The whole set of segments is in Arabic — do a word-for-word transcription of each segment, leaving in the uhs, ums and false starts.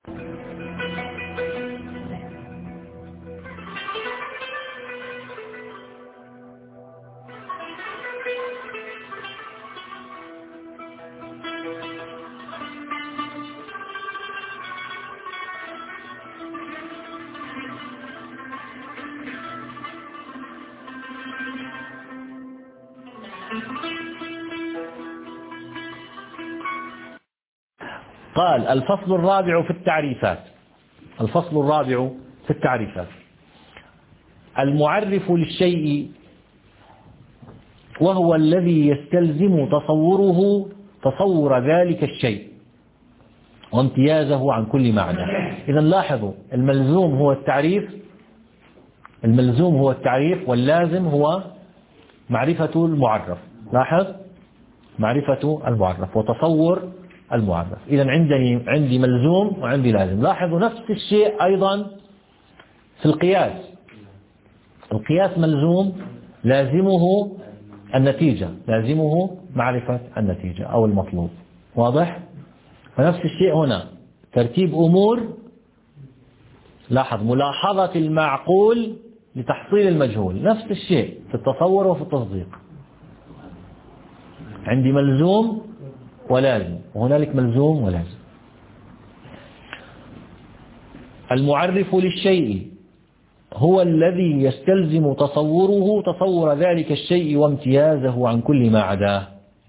قال الفصل الرابع في التعريفات. الفصل الرابع في التعريفات. المعرف للشيء وهو الذي يستلزم تصوره تصور ذلك الشيء وامتيازه عن كل معنى. إذا لاحظوا، الملزوم هو التعريف، الملزوم هو التعريف واللازم هو معرفة المعرف. لاحظ، معرفة المعرف وتصور المعرف. إذا عندي عندي ملزوم وعندي لازم. لاحظوا نفس الشيء أيضا في القياس. القياس ملزوم، لازمه النتيجة، لازمه معرفة النتيجة أو المطلوب. واضح؟ فنفس الشيء هنا، ترتيب أمور. لاحظ، ملاحظة المعقول لتحصيل المجهول. نفس الشيء في التصور وفي التصديق. عندي ملزوم ولازم، وهنالك ملزوم ولازم. المعرف للشيء هو الذي يستلزم تصوره تصور ذلك الشيء وامتيازه عن كل ما عداه،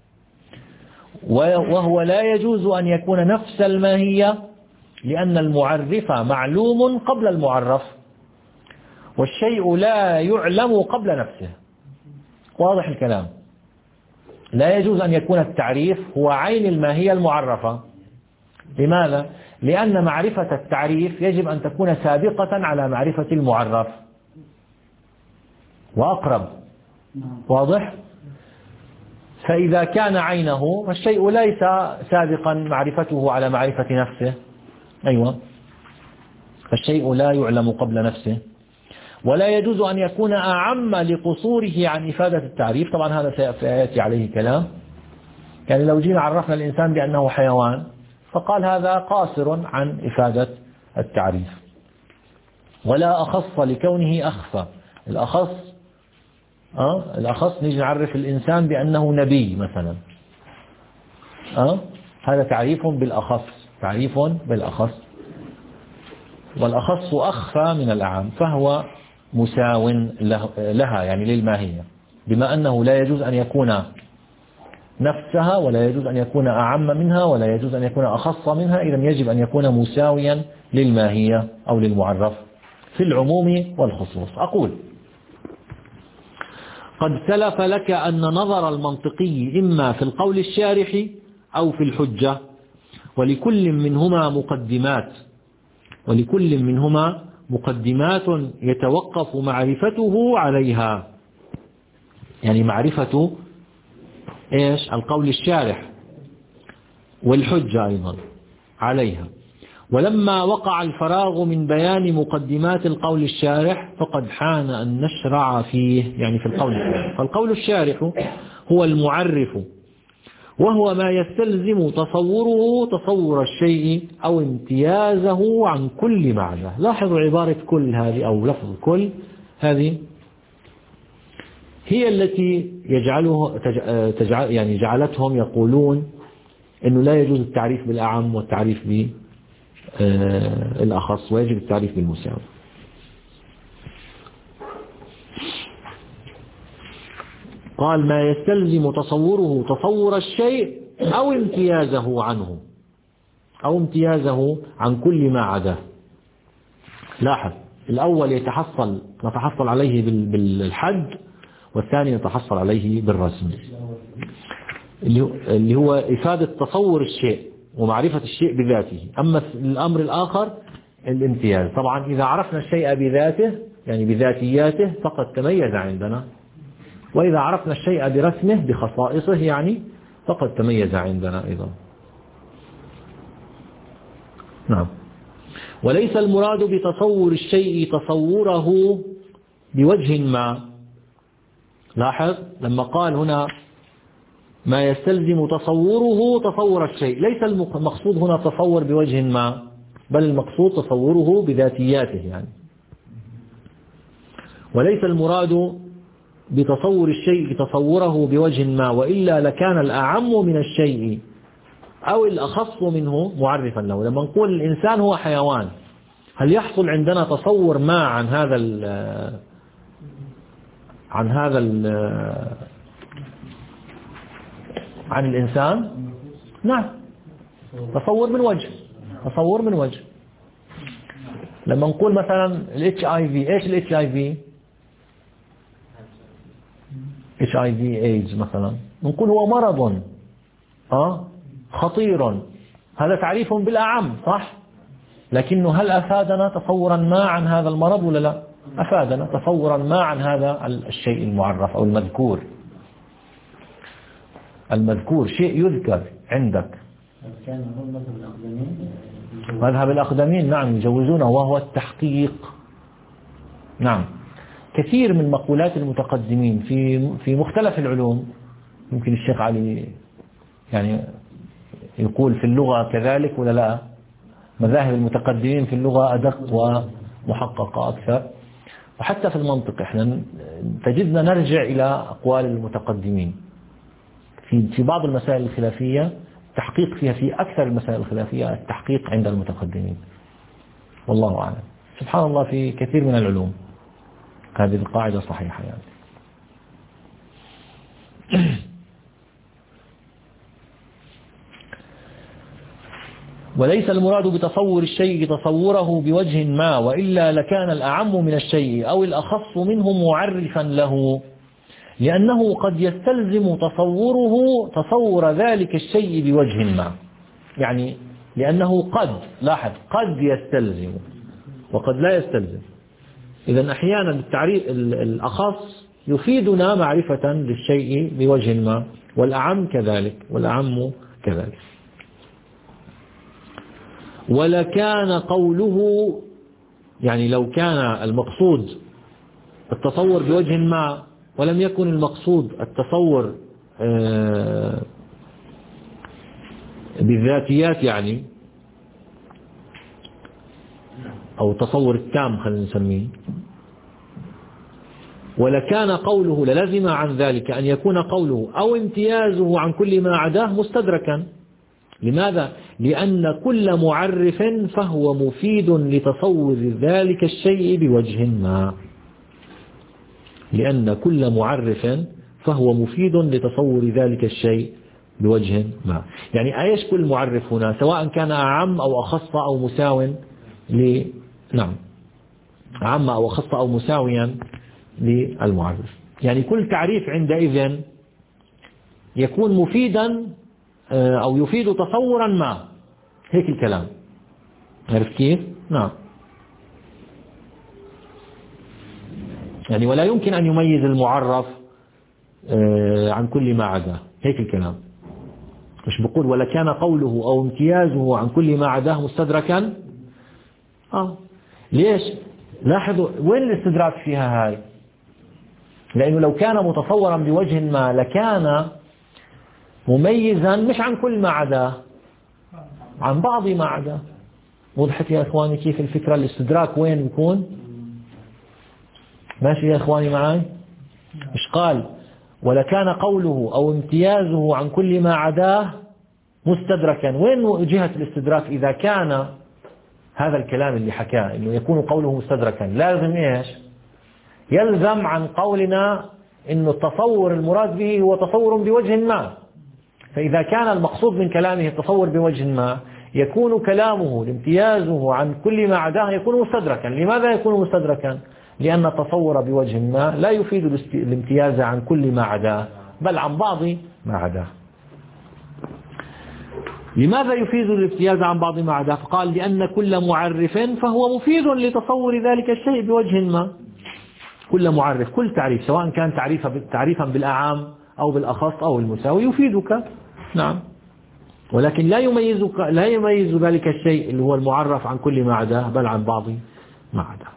وهو لا يجوز أن يكون نفس الماهية، لأن المعرف معلوم قبل المعرف، والشيء لا يعلم قبل نفسه. واضح الكلام؟ لا يجوز أن يكون التعريف هو عين الماهية المعرفة. لماذا؟ لأن معرفة التعريف يجب أن تكون سابقة على معرفة المعرف وأقرب. واضح؟ فإذا كان عينه فالشيء ليس سابقا معرفته على معرفة نفسه. أيوة، فالشيء لا يعلم قبل نفسه، ولا يجوز أن يكون أعم لقصوره عن إفادة التعريف. طبعا هذا سيأتي عليه كلام. يعني لو جينا عرفنا الإنسان بأنه حيوان فقال هذا قاصر عن إفادة التعريف، ولا أخص لكونه أخفى. الأخص أه؟ الأخص نيجي نعرف الإنسان بأنه نبي مثلا، أه؟ هذا تعريف بالأخص، تعريف بالأخص، والأخص أخفى من الأعم، فهو مساو لها يعني للماهية، بما أنه لا يجوز أن يكون نفسها، ولا يجوز أن يكون أعم منها، ولا يجوز أن يكون أخص منها. إذن يجب أن يكون مساويا للماهية أو للمعرف في العموم والخصوص. أقول قد سلف لك أن نظر المنطقي إما في القول الشارح أو في الحجة، ولكل منهما مقدمات ولكل منهما مقدمات يتوقف معرفته عليها. يعني معرفة إيش؟ القول الشارح والحجة أيضا عليها. ولما وقع الفراغ من بيان مقدمات القول الشارح فقد حان أن نشرع فيه، يعني في القول الشارح. فالقول الشارح هو المعرف، وهو ما يستلزم تصوره تصور الشيء أو امتيازه عن كل معنى. لاحظوا عبارة كل هذه أو لفظ كل هذه هي التي يجعله تجعل يعني جعلتهم يقولون إنه لا يجوز التعريف بالأعم والتعريف بالأخص، ويجب التعريف بالمساوي. قال ما يستلزم تصوره تصور الشيء أو امتيازه عنه، أو امتيازه عن كل ما عداه. لاحظ، الأول يتحصل نتحصل عليه بالحد، والثاني نتحصل عليه بالرسم، اللي هو إفادة تصور الشيء ومعرفة الشيء بذاته. أما الأمر الآخر الامتياز. طبعا إذا عرفنا الشيء بذاته يعني بذاتياته فقد تميز عندنا، وإذا عرفنا الشيء برسمه بخصائصه يعني فقد تميز عندنا أيضا. نعم. وليس المراد بتصور الشيء تصوره بوجه ما. لاحظ لما قال هنا ما يستلزم تصوره تصور الشيء، ليس المقصود هنا تصور بوجه ما، بل المقصود تصوره بذاتياته يعني. وليس المراد بتصور الشيء تصوره بوجه ما، وإلا لكان الأعم من الشيء أو الأخص منه معرفا له. لما نقول الإنسان هو حيوان، هل يحصل عندنا تصور ما عن هذا ال عن هذا ال عن الإنسان؟ نعم، تصور من وجه، تصور من وجه. لما نقول مثلا ال إتش آي في، إيش ال إتش آي في؟ إتش آي في إيدز مثلا، نقول هو مرض آه خطير، هذا تعريف بالأعم صح؟ لكنه هل أفادنا تصورا ما عن هذا المرض ولا لا؟ أفادنا تصورا ما عن هذا الشيء المعرف أو المذكور. المذكور شيء يذكر عندك. كان هو مذهب الأقدمين، مذهب الأقدمين نعم يجوزونه، وهو التحقيق. نعم، كثير من مقولات المتقدمين في في مختلف العلوم، يمكن الشيخ علي يعني يقول في اللغة كذلك ولا لا؟ مذاهب المتقدمين في اللغة أدق ومحققة أكثر، وحتى في المنطق احنا تجدنا نرجع إلى أقوال المتقدمين في في بعض المسائل الخلافية. التحقيق فيها في أكثر المسائل الخلافية التحقيق عند المتقدمين، والله أعلم. سبحان الله في كثير من العلوم هذه القاعدة صحيحة يعني. وليس المراد بتصور الشيء تصوره بوجه ما، وإلا لكان الأعم من الشيء أو الأخص منه معرفا له، لأنه قد يستلزم تصوره تصور ذلك الشيء بوجه ما. يعني لأنه قد، لاحظ، قد يستلزم وقد لا يستلزم. إذا أحيانا التعريف الأخص يفيدنا معرفة للشيء بوجه ما، والأعم كذلك، والأعم كذلك. ولكان قوله، يعني لو كان المقصود التصور بوجه ما ولم يكن المقصود التصور بالذاتيات يعني، أو التصور التام خلينا نسميه، ولكان قوله للزم عن ذلك أن يكون قوله أو امتيازه عن كل ما عداه مستدركا. لماذا؟ لأن كل معرف فهو مفيد لتصور ذلك الشيء بوجه ما. لأن كل معرف فهو مفيد لتصور ذلك الشيء بوجه ما. يعني أيش كل معرف هنا، سواء كان أعم أو أخص أو مساو ل نعم أعم أو أخص أو مساويا للمعرف. يعني كل تعريف عندئذ يكون مفيدا أو يفيد تصورا ما، هيك الكلام. عرفت كيف؟ نعم. يعني ولا يمكن أن يميز المعرف عن كل ما عداه، هيك الكلام. مش بقول ولا كان قوله أو امتيازه عن كل ما عداه مستدركا. آه ليش؟ لاحظوا وين الاستدراك فيها هاي؟ لأنه لو كان متصورا بوجه ما لكان مميزا مش عن كل ما عداه، عن بعض ما عداه. وضحت يا إخواني كيف الفكرة؟ الاستدراك وين يكون؟ ماشي يا إخواني معي؟ مش قال ولكان قوله أو امتيازه عن كل ما عداه مستدركا؟ وين جهة الاستدراك إذا كان هذا الكلام اللي حكاه إنه يكون قوله مستدركا؟ لازم إيش؟ يلزم عن قولنا إنه التصور المراد به هو تصور بوجه ما. فإذا كان المقصود من كلامه التصور بوجه ما، يكون كلامه امتيازه عن كل ما عداه يكون مستدركا. لماذا يكون مستدركا؟ لأن التصور بوجه ما لا يفيد الامتياز عن كل ما عداه، بل عن بعض ما عداه. لماذا يفيد الامتياز عن بعض ما عداه؟ فقال لأن كل معرف فهو مفيد لتصور ذلك الشيء بوجه ما. كل معرف، كل تعريف سواء كان تعريفا بالأعام أو بالأخص أو المساوي يفيدك. نعم. ولكن لا يميزك لا يميز ذلك الشيء اللي هو المعرف عن كل ما عداه، بل عن بعض ما عداه.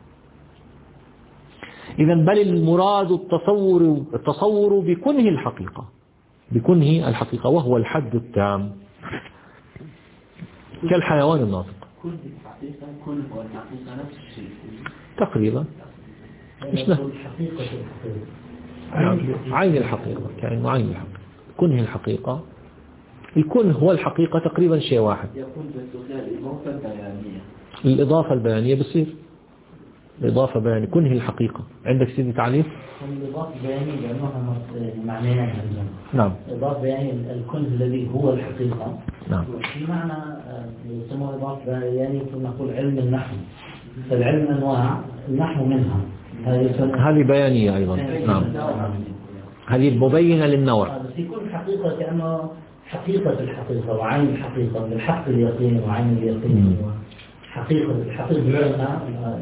إذا بل المراد التصور التصور بكنه الحقيقة، بكنه الحقيقة، وهو الحد التام كالحيوان الناطق. كل الحقيقة كل هو الحقيقة نفس الشيء تقريبا مش نقول حقيقة الحقيقة عين الحقيقة كأنه عين الحقيقة كنه الحقيقة الكن هو الحقيقة تقريبا شيء واحد. يكون الإضافة البيانية الإضافة البيانية بصير الإضافة بيانية كنه الحقيقة. عندك سيدي تعليق؟ الإضافة البيانية لأنها معنيين. نعم. إضافة بيانية الكنه الذي هو الحقيقة. نعم. في معنى يسموه إضافة بيانية كنا نقول علم النحو. فالعلم أنواع النحو منها. هذه بيانية أيضا. نعم. هذه مبينة للنوع. بس يكون حقيقة كأنه حقيقة الحقيقة وعين الحقيقة بالحق اليقين وعين اليقين حقيقة الحقيقة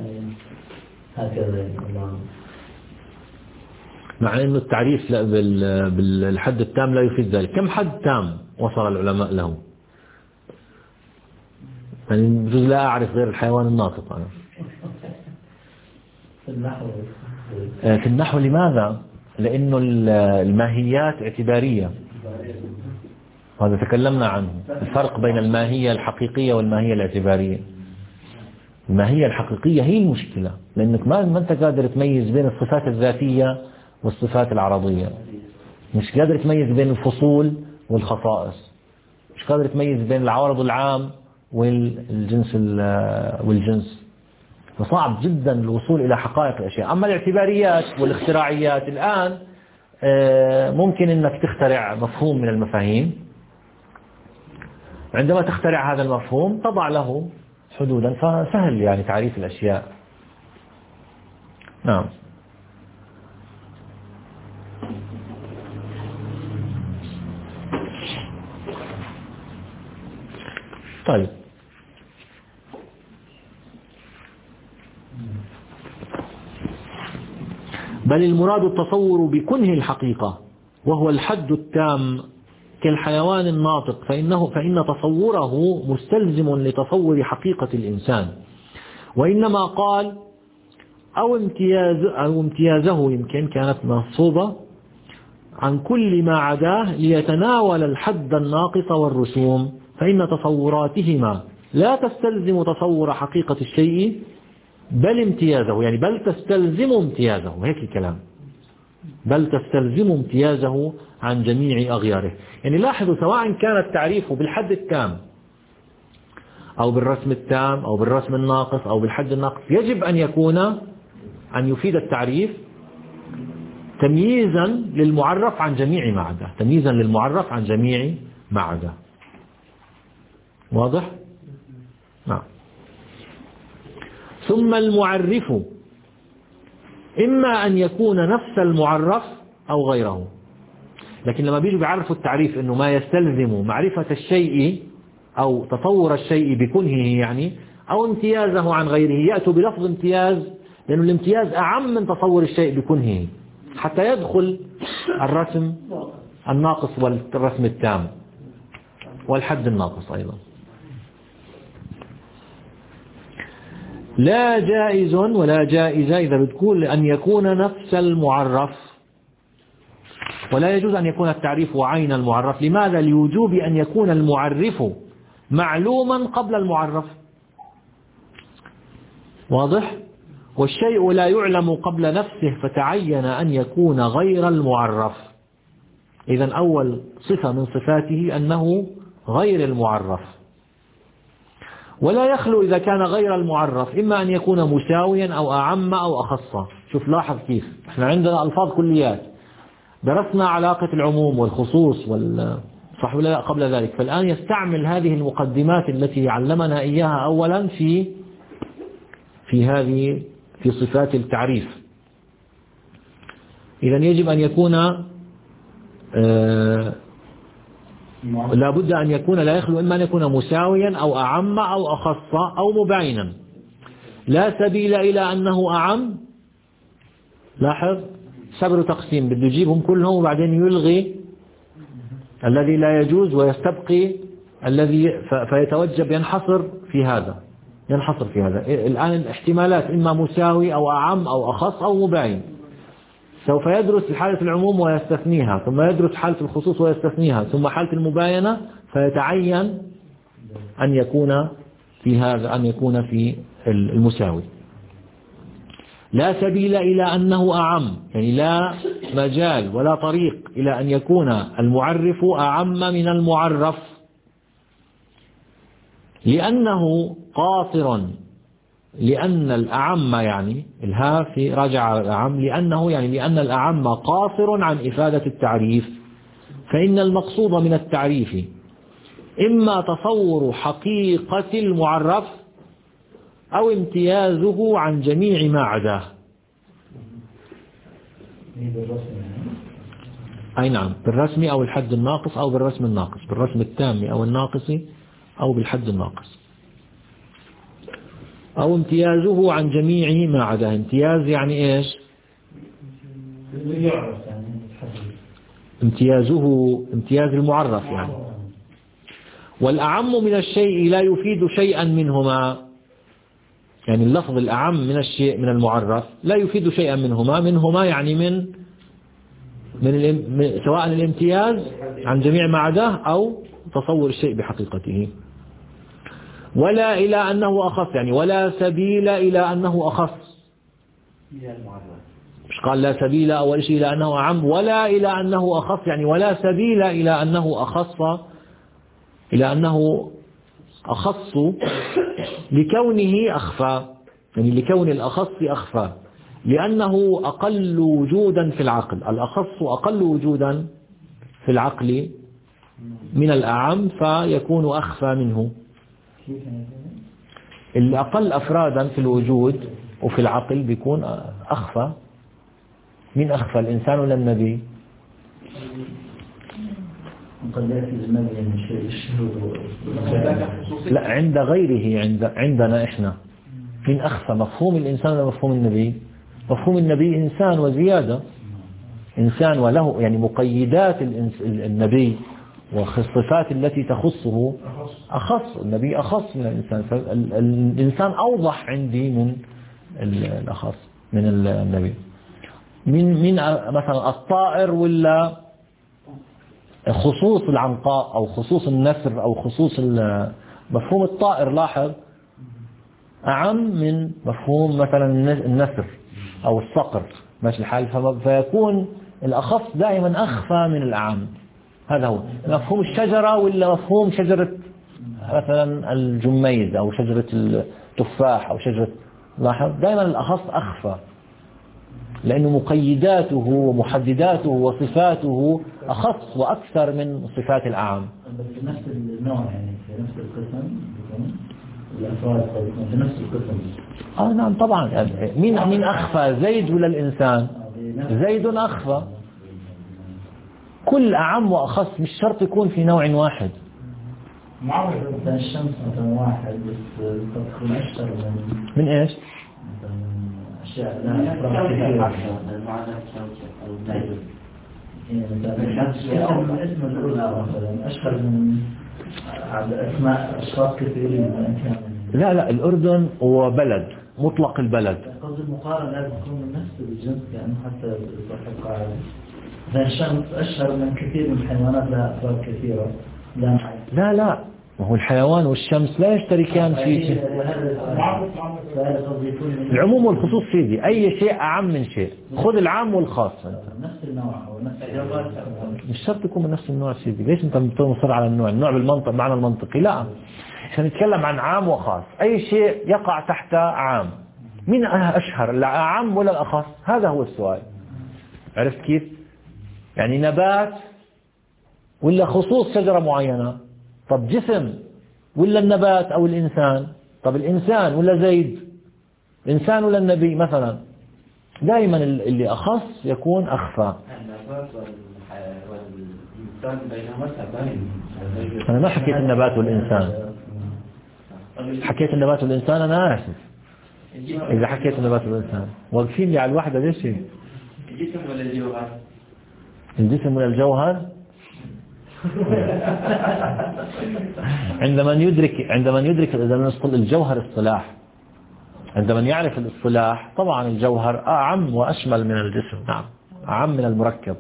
هكذا. مع أنه التعريف بالحد التام لا يفيد ذلك. كم حد تام وصل العلماء له؟ يعني بجوز لا أعرف غير الحيوان الناطق أنا. في النحو في النحو لماذا؟ لأنه الماهيات اعتبارية وهذا تكلمنا عنه. الفرق بين الماهية الحقيقية والماهية الاعتبارية. الماهية الحقيقية هي المشكلة لأنك ما ما أنت قادر تميز بين الصفات الذاتية والصفات العرضية. مش قادر تميز بين الفصول والخصائص. مش قادر تميز بين العوارض العام والجنس والجنس. فصعب جدا الوصول إلى حقائق الأشياء. أما الاعتباريات والاختراعيات الآن ممكن أنك تخترع مفهوم من المفاهيم. عندما تخترع هذا المفهوم تضع له حدودا فسهل يعني تعريف الأشياء. نعم. طيب بل المراد التصور بكنه الحقيقة وهو الحد التام كالحيوان الناطق فإنه فإن تصوره مستلزم لتصور حقيقة الإنسان. وإنما قال أو امتياز أو امتيازه يمكن كانت منصوبة عن كل ما عداه ليتناول الحد الناقص والرسوم فإن تصوراتهما لا تستلزم تصور حقيقة الشيء بل امتيازه يعني بل تستلزم امتيازه. هيك الكلام بل تستلزم امتيازه عن جميع أغياره. يعني لاحظوا سواء كان التعريف بالحد التام أو بالرسم التام أو بالرسم الناقص أو بالحد الناقص يجب أن يكون أن يفيد التعريف تمييزا للمعرف عن جميع ما عداه. تمييزا للمعرف عن جميع ما عداه. واضح؟ نعم. ثم المعرف إما أن يكون نفس المعرف أو غيره. لكن لما بيجوا بيعرفوا التعريف إنه ما يستلزم معرفة الشيء أو تصور الشيء بكنهه يعني أو امتيازه عن غيره يأتوا بلفظ امتياز لأنه الامتياز أعم من تصور الشيء بكنهه حتى يدخل الرسم الناقص والرسم التام والحد الناقص أيضا. لا جائز ولا جائزة إذا بتقول أن يكون نفس المعرف ولا يجوز أن يكون التعريف عين المعرف. لماذا؟ لوجوب أن يكون المعرف معلوما قبل المعرف. واضح؟ والشيء لا يعلم قبل نفسه فتعين أن يكون غير المعرف. إذن أول صفة من صفاته أنه غير المعرف. ولا يخلو إذا كان غير المعرف إما أن يكون مساويا أو أعم أو أخص. شوف لاحظ كيف احنا عندنا ألفاظ كليات درسنا علاقة العموم والخصوص وال صح ولا لا قبل ذلك. فالآن يستعمل هذه المقدمات التي علمنا إياها أولا في في هذه في صفات التعريف. إذن يجب أن يكون آه لا بد أن يكون لا يخلو إما أن يكون مساويا أو أعم أو أخص أو مباينا. لا سبيل إلى أنه أعم. لاحظ صبر تقسيم بده يجيبهم كلهم وبعدين يلغي الذي لا يجوز ويستبقي الذي فيتوجب ينحصر في هذا ينحصر في هذا. الآن الاحتمالات إما مساوي أو أعم أو أخص أو مباين. سوف يدرس حالة العموم ويستثنيها ثم يدرس حالة الخصوص ويستثنيها ثم حالة المباينة فيتعين أن يكون في هذا أن يكون في المساوي. لا سبيل إلى أنه أعم، يعني لا مجال ولا طريق إلى أن يكون المعرف أعم من المعرف، لأنه قاصر، لأن الأعم يعني الها في راجع على الأعم، لأنه يعني لأن الأعم قاصر عن إفادة التعريف، فإن المقصود من التعريف إما تصور حقيقة المعرف أو امتيازه عن جميع ما عداه. أي نعم، بالرسم أو الحد الناقص أو بالرسم الناقص، بالرسم التام أو الناقص أو بالحد الناقص، أو امتيازه عن جميع ما عداه. امتياز يعني إيش؟ امتيازه امتياز المعرف يعني. والأعم من الشيء لا يفيد شيئا منهما، يعني اللفظ الأعم من الشيء من المعرف لا يفيد شيئا منهما، منهما يعني من من سواء الامتياز عن جميع ما عداه أو تصور الشيء بحقيقته. ولا إلى أنه أخص، يعني ولا سبيل إلى أنه أخص، مش قال لا سبيل أول شيء إلى أنه أعم، ولا إلى أنه أخص، يعني ولا سبيل إلى أنه أخص، إلى أنه أخص لكونه أخفى، يعني لكون الأخص أخفى، لأنه أقل وجودا في العقل. الأخص أقل وجودا في العقل من الأعم فيكون أخفى منه. الأقل أفرادا في الوجود وفي العقل بيكون أخفى. من أخفى، الإنسان ولا النبي؟ لا، عند غيره، عند عندنا إحنا من أخفى. مفهوم الإنسان ولا مفهوم النبي؟ مفهوم النبي إنسان وزيادة، إنسان وله يعني مقيدات النبي والصفات التي تخصه أخص. النبي أخص من الإنسان، فالإنسان أوضح عندي من الأخص من النبي. من من مثلا الطائر ولا خصوص العنقاء أو خصوص النسر أو خصوص مفهوم الطائر، لاحظ أعم من مفهوم مثلا النسر أو الصقر، ماشي الحال. فيكون الأخص دائما أخفى من الأعم. هذا هو مفهوم الشجرة ولا مفهوم شجرة مثلا الجميز أو شجرة التفاح أو شجرة، لاحظ دائما الأخص أخفى، لأنه مقيداته ومحدداته وصفاته أخص وأكثر من صفات الأعم. بس نفس النوع، يعني في نفس القسم الأفراد في نفس القسم. آه نعم طبعا. مين مين أخفى، زيد ولا الإنسان؟ زيد أخفى. كل أعم وأخص مش شرط يكون في نوع واحد. معروف مثلا الشمس مثلا واحد بس قد تكون أشهر من من إيش؟ أشياء لا أفراد كثيرة. اسم الأولى مثلا أشهر من أسماء أشخاص كثيرين. لا لا، الأردن هو بلد مطلق البلد. قصد المقارنة لازم تكون من نفس الجنس، يعني حتى يصح القاعدة. ذا الشمس أشهر من كثير من الحيوانات لها أفراد كثيرة. لا لا لا، وهو الحيوان والشمس لا يشتركان في العموم والخصوص. سيدي أي شيء أعم من شيء، خذ العام والخاص. نفس النوع أو نفس الجواب مش شرط يكون من نفس النوع. سيدي ليش أنت مصر على النوع النوع بالمنطق معنى المنطقي؟ لا، عشان نتكلم عن عام وخاص. أي شيء يقع تحت عام، من أشهر العام ولا الأخص؟ هذا هو السؤال. عرفت كيف؟ يعني نبات ولا خصوص شجرة معينة؟ طب جسم ولا النبات أو الإنسان؟ طب الإنسان ولا زيد؟ الإنسان ولا النبي مثلا؟ دائما اللي أخص يكون أخفى. أنا ما حكيت النبات والإنسان، حكيت النبات والإنسان. أنا آسف إذا حكيت النبات والإنسان. واقفين لي على الواحدة ليش؟ الجسم ولا الجوهر؟ الجسم ولا الجوهر؟ عندما يدرك عندما يدرك الجوهر اصطلاح، عندما يعرف الاصطلاح طبعا الجوهر أعم وأشمل من الجسم. نعم، أعم من المركب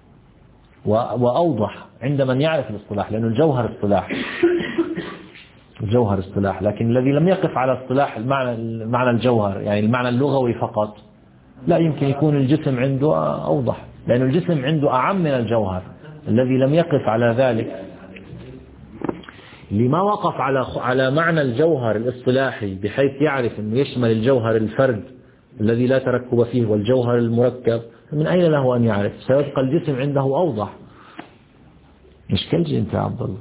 وأوضح عندما يعرف الاصطلاح، لأن الجوهر اصطلاح. الجوهر اصطلاح، لكن الذي لم يقف على اصطلاح المعنى المعنى الجوهر يعني المعنى اللغوي فقط لا يمكن يكون الجسم عنده أوضح، لأن الجسم عنده أعم من الجوهر. الذي لم يقف على ذلك اللي ما وقف على على معنى الجوهر الاصطلاحي بحيث يعرف أنه يشمل الجوهر الفرد الذي لا تركب فيه والجوهر المركب، من أين له أن يعرف؟ سيبقى الجسم عنده أوضح. مش كلجي أنت يا عبد الله.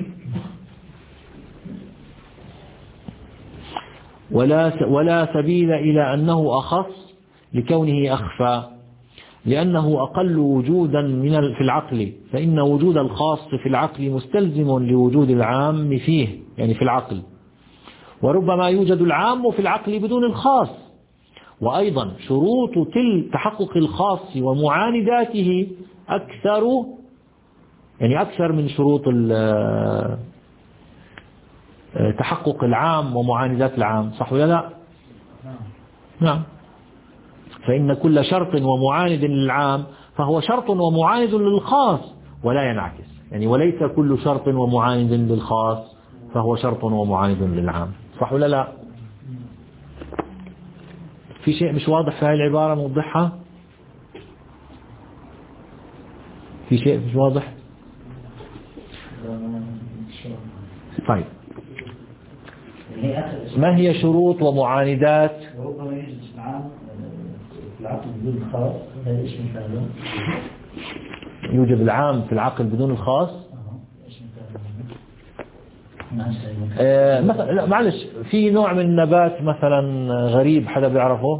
ولا ولا سبيل إلى أنه أخص لكونه أخفى، لأنه أقل وجودا من في العقل، فإن وجود الخاص في العقل مستلزم لوجود العام فيه يعني في العقل، وربما يوجد العام في العقل بدون الخاص. وأيضا شروط تل تحقق الخاص ومعانداته أكثر يعني أكثر من شروط تحقق العام ومعاندات العام، صح ولا لا؟ نعم. فإن كل شرط ومعاند للعام فهو شرط ومعاند للخاص ولا ينعكس، يعني وليس كل شرط ومعاند للخاص فهو شرط ومعاند للعام، صح ولا لا؟ في شيء مش واضح في هذه العبارة نوضحها؟ في شيء مش واضح؟ طيب ما هي شروط ومعاندات يوجد العام في العقل بدون الخاص؟ آه مثلا لا معلش، في نوع من النبات مثلا غريب حدا بيعرفه،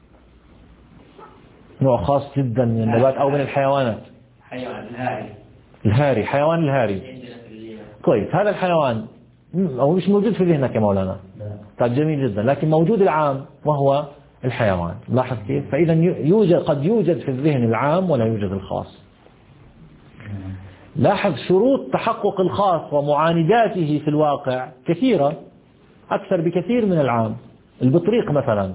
نوع خاص جدا من النبات او من الحيوانات، حيوان الهاري الهاري، حيوان الهاري. كويس، هذا الحيوان هو مش موجود في ذهنك يا مولانا. طيب جميل جدا، لكن موجود العام وهو الحيوان، لاحظ كيف؟ فإذا يوجد قد يوجد في الذهن العام ولا يوجد الخاص. لاحظ شروط تحقق الخاص ومعانداته في الواقع كثيرة أكثر بكثير من العام. البطريق مثلا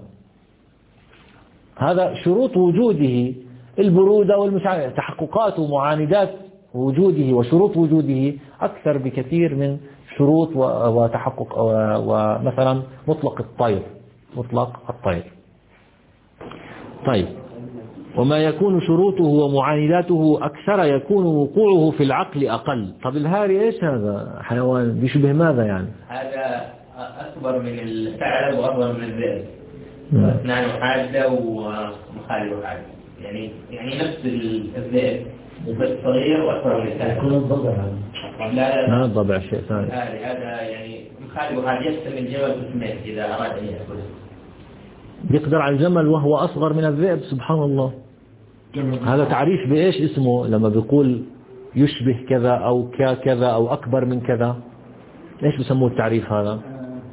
هذا شروط وجوده البرودة والمشاعر، تحققات ومعاندات وجوده وشروط وجوده أكثر بكثير من شروط وتحقق ومثلا مطلق الطير، مطلق الطير. طيب، وما يكون شروطه ومعانداته أكثر يكون وقوعه في العقل أقل. طب الهاري إيش هذا؟ حيوان بيشبه ماذا يعني؟ هذا أكبر من الثعلب وأكبر من الذئب، اثنان حادة ومخالف حادة، يعني يعني نفس الذئب بس صغير وأكبر من الثعلب. يكون الضبع لا لا لا الضبع شيء ثاني. هذا يعني مخالف حادة يقسم الجبل قسمين إذا أراد أن يأكله. يقدر على الجمل وهو أصغر من الذئب، سبحان الله. هذا تعريف بإيش اسمه لما بيقول يشبه كذا أو كذا أو أكبر من كذا؟ إيش بسموه التعريف هذا؟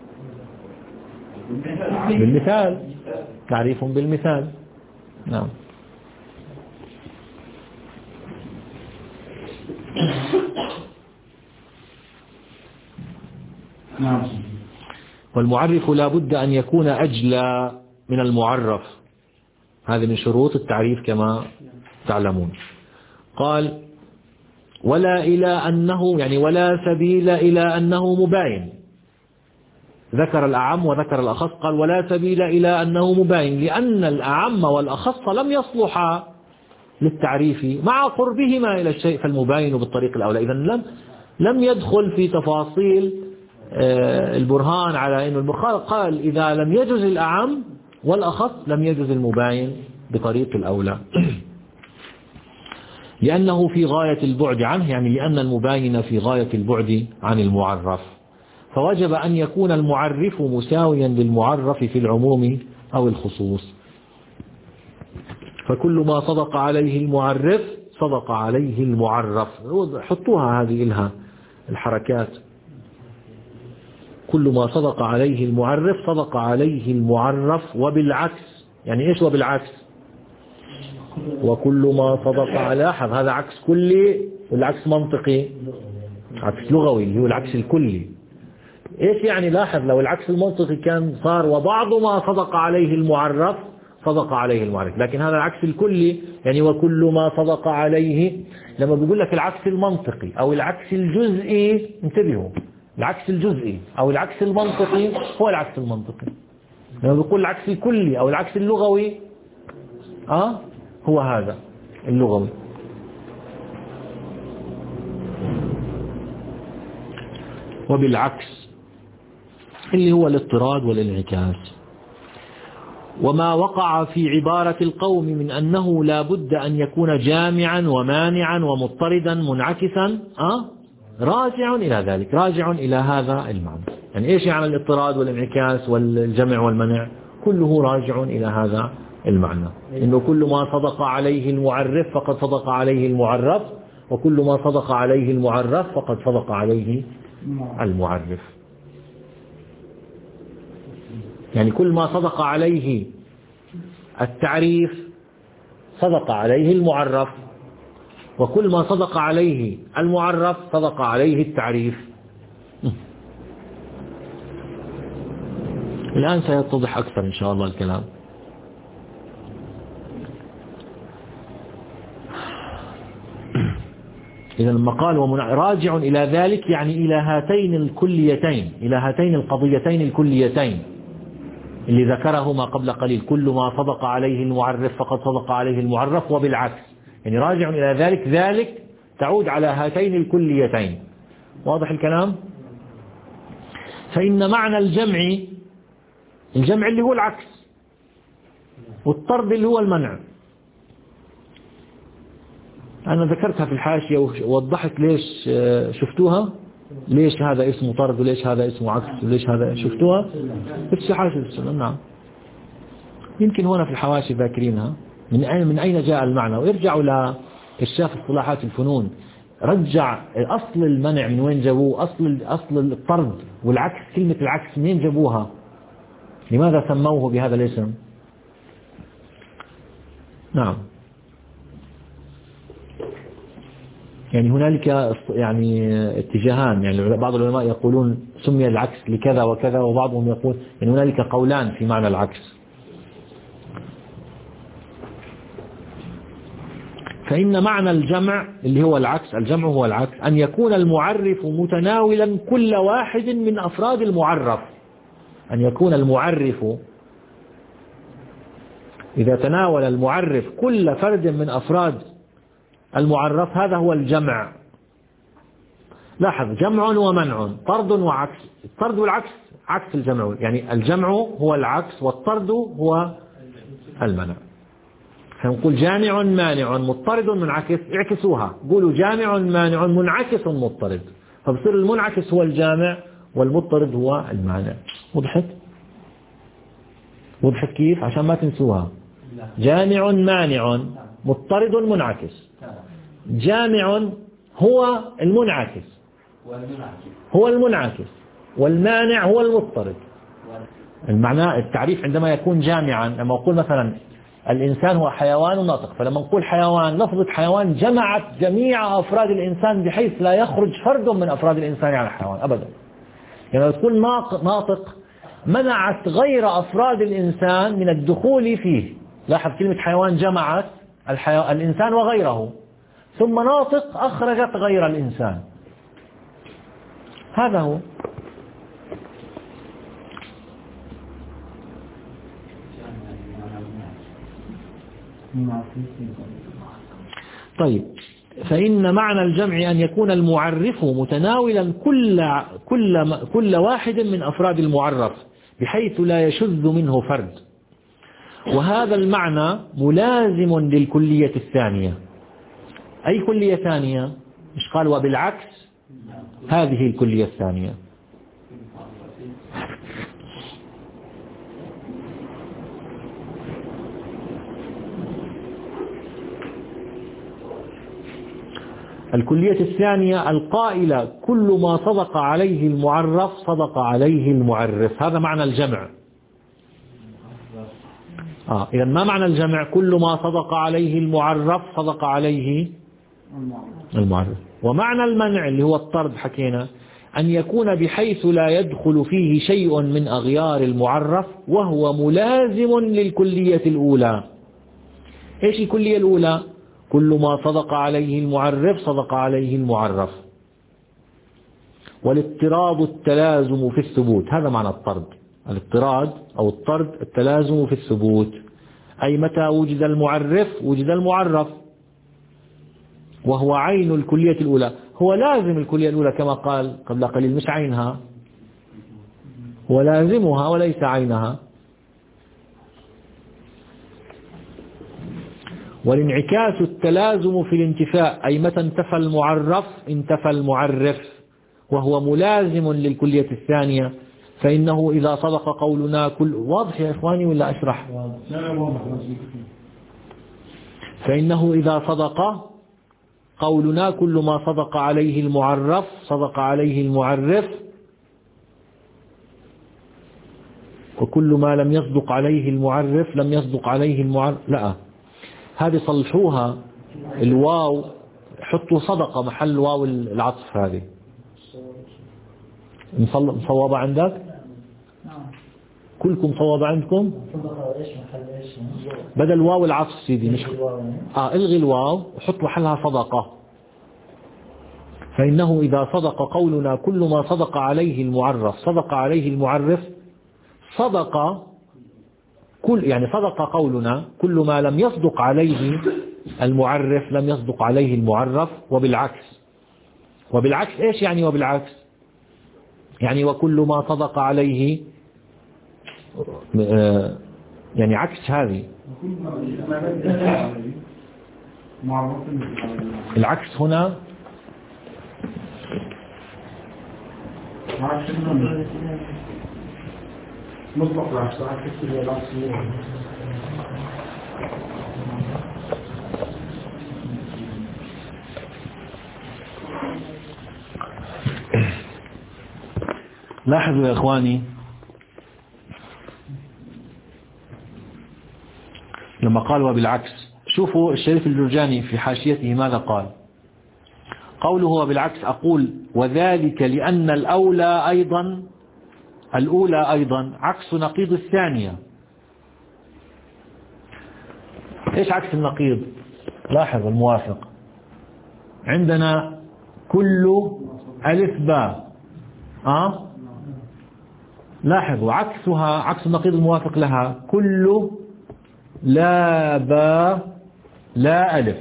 بالمثال، تعريف بالمثال. نعم. والمعرف لا بد أن يكون أجلى من المعرف، هذه من شروط التعريف كما تعلمون. قال ولا إلى أنه يعني ولا سبيل إلى أنه مباين، ذكر الأعم وذكر الأخص، قال ولا سبيل إلى أنه مباين لأن الأعم والأخص لم يصلحا للتعريف مع قربهما إلى الشيء فالمباين بالطريق الأولى. إذن لم لم يدخل في تفاصيل البرهان على أنه البرهان قال إذا لم يجوز الأعم والأخص لم يجوز المباين بطريق الأولى لأنه في غاية البعد عنه، يعني لأن المباين في غاية البعد عن المعرف، فوجب أن يكون المعرف مساويا للمعرف في العموم أو الخصوص. فكل ما صدق عليه المعرف صدق عليه المعرف. حطوها هذه إلها الحركات. كل ما صدق عليه المعرف صدق عليه المعرف، وبالعكس. يعني إيش وبالعكس؟ وكل ما صدق على، لاحظ هذا عكس كلي والعكس منطقي، عكس لغوي اللي هو العكس الكلي. إيش يعني؟ لاحظ لو العكس المنطقي كان صار وبعض ما صدق عليه المعرف صدق عليه المعرف، لكن هذا العكس الكلي يعني وكل ما صدق عليه. لما بيقول لك العكس المنطقي أو العكس الجزئي انتبهوا، العكس الجزئي أو العكس المنطقي هو العكس المنطقي. لما بيقول العكس الكلي أو العكس اللغوي أه هو هذا اللغوي. وبالعكس اللي هو الاضطراد والانعكاس. وما وقع في عبارة القوم من أنه لا بد أن يكون جامعا ومانعا ومضطردا منعكسا أه؟ راجع إلى ذلك، راجع إلى هذا المعنى. يعني إيش يعني الاضطراد والانعكاس والجمع والمنع؟ كله راجع إلى هذا المعنى، إنه كل ما صدق عليه المعرف فقد صدق عليه المعرف، وكل ما صدق عليه المعرف فقد صدق عليه المعرف. يعني كل ما صدق عليه التعريف صدق عليه المعرف، وكل ما صدق عليه المعرف صدق عليه التعريف. الآن سيتضح أكثر إن شاء الله الكلام. إذا لما قال راجع إلى ذلك يعني إلى هاتين الكليتين، إلى هاتين القضيتين الكليتين اللي ذكرهما قبل قليل، كل ما صدق عليه المعرف فقد صدق عليه المعرف، وبالعكس يعني راجع إلى ذلك، ذلك تعود على هاتين الكليتين. واضح الكلام؟ فإن معنى الجمع، الجمع اللي هو العكس، والطرد اللي هو المنع. أنا ذكرتها في الحاشية ووضحت ليش، شفتوها؟ ليش هذا اسمه طرد وليش هذا اسمه عكس وليش هذا، شفتوها؟ في حاشية السنة. نعم، يمكن هنا في الحواشي ذاكرينها من أين من أين جاء المعنى. ويرجعوا لكشاف اصطلاحات الفنون، رجع أصل المنع من وين جابوه، أصل أصل الطرد والعكس، كلمة العكس منين جابوها، لماذا سموه بهذا الاسم. نعم، يعني هنالك يعني اتجاهان، يعني بعض العلماء يقولون سمي العكس لكذا وكذا، وبعضهم يقول يعني هنالك قولان في معنى العكس. فإن معنى الجمع اللي هو العكس، الجمع هو العكس، أن يكون المعرف متناولا كل واحد من أفراد المعرف. أن يكون المعرف إذا تناول المعرف كل فرد من أفراد المعرف، هذا هو الجمع. لاحظ، جمع ومنع، طرد وعكس. الطرد والعكس عكس الجمع، يعني الجمع هو العكس والطرد هو المنع. فنقول جامع مانع مضطرد منعكس، اعكسوها، قولوا جامع مانع منعكس مضطرد، فبصير المنعكس هو الجامع والمضطرد هو المانع. وضحت؟ وضحت كيف؟ عشان ما تنسوها. جامع مانع مضطرد منعكس، جامع هو المنعكس هو المنعكس والمانع هو المضطرد. المعنى التعريف عندما يكون جامعا، لما أقول مثلا الإنسان هو حيوان ناطق، فلما نقول حيوان، لفظة حيوان جمعت جميع أفراد الإنسان بحيث لا يخرج فرد من أفراد الإنسان عن الحيوان أبدا. يعني لما تقول ناطق منعت غير أفراد الإنسان من الدخول فيه. لاحظ كلمة حيوان جمعت الحيو... الإنسان وغيره، ثم ناطق أخرجت غير الإنسان. هذا هو. طيب، فإن معنى الجمع أن يكون المعرف متناولا كل كل كل واحد من أفراد المعرف بحيث لا يشذ منه فرد. وهذا المعنى ملازم للكلية الثانية. أي كلية ثانية؟ مش قال وبالعكس؟ هذه الكلية الثانية. الكلية الثانية القائلة كل ما صدق عليه المعرف صدق عليه المعرف. هذا معنى الجمع. آه إذا ما معنى الجمع؟ كل ما صدق عليه المعرف صدق عليه المعرف. ومعنى المنع اللي هو الطرد حكينا أن يكون بحيث لا يدخل فيه شيء من أغيار المعرف، وهو ملازم للكلية الأولى. إيش الكلية الأولى؟ كل ما صدق عليه المعرف صدق عليه المعرف. والاضطراد التلازم في الثبوت. هذا معنى الطرد. الاضطراد أو الطرد التلازم في الثبوت، أي متى وجد المعرف وجد المعرف، وهو عين الكلية الأولى. هو لازم الكلية الأولى كما قال قبل قليل، مش عينها، هو لازمها وليس عينها. والانعكاس التلازم في الانتفاء، أي متى انتفى المعرف انتفى المعرف، وهو ملازم للكلية الثانية. فإنه إذا صدق قولنا كل، واضح يا إخواني ولا أشرح؟ فإنه إذا صدق قولنا كل ما صدق عليه المعرف صدق عليه المعرف، وكل ما لم يصدق عليه المعرف لم يصدق عليه المعرف. لا، هذه صلحوها، الواو حطوا صدق محل واو العطف. هذه مصوبة عندك؟ كلكم صواب عندكم؟ بدل واو العطف سيدي، مش اه الغي الواو وحط محلها صدقة. فإنه إذا صدق قولنا كل ما صدق عليه المعرف صدق عليه المعرف، صدق كل يعني صدق قولنا كل ما لم يصدق عليه المعرف لم يصدق عليه المعرف، وبالعكس. وبالعكس ايش يعني وبالعكس؟ يعني وكل ما صدق عليه يعني عكس هذه. العكس هنا مطلق العكس. لاحظوا يا إخواني لما قال وبالعكس، شوفوا الشريف الجرجاني في حاشيته ماذا قال. قوله وبالعكس، أقول وذلك لأن الأولى أيضا الأولى أيضا عكس نقيض الثانية. إيش عكس النقيض؟ لاحظ الموافق عندنا كل ألف باء، أه؟ لاحظوا عكسها عكس النقيض الموافق لها كل لا باء لا ألف،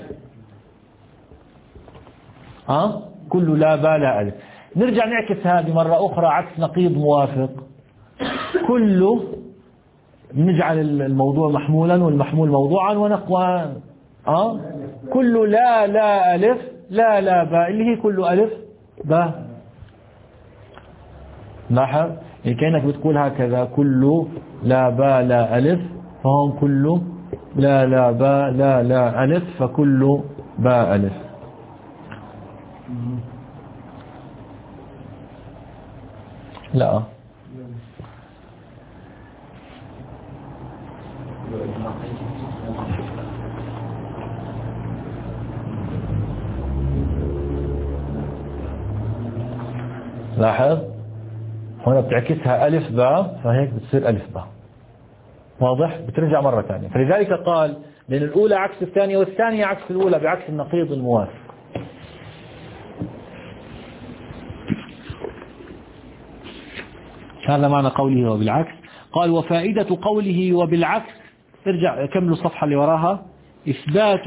أه؟ كل لا باء لا ألف. نرجع نعكس هذه مرة أخرى عكس نقيض موافق. كل نجعل الموضوع محمولا والمحمول موضوعا ونقوى، أه؟ كل لا لا ألف لا لا باء اللي هي كل ألف باء. لاحظ يعني كأنك بتقول هكذا كل لا باء لا ألف، فهم كل لا لا باء لا لا ألف فكل باء ألف. لا لاحظ هنا بتعكسها ألف باء، فهيك بتصير ألف باء. واضح؟ بترجع مرة ثانية. فلذلك قال لأن الأولى عكس الثانية والثانية عكس الأولى بعكس النقيض الموافق. هذا معنى قوله وبالعكس. قال وفائدة قوله وبالعكس، ارجع كملوا الصفحة اللي وراها، إثبات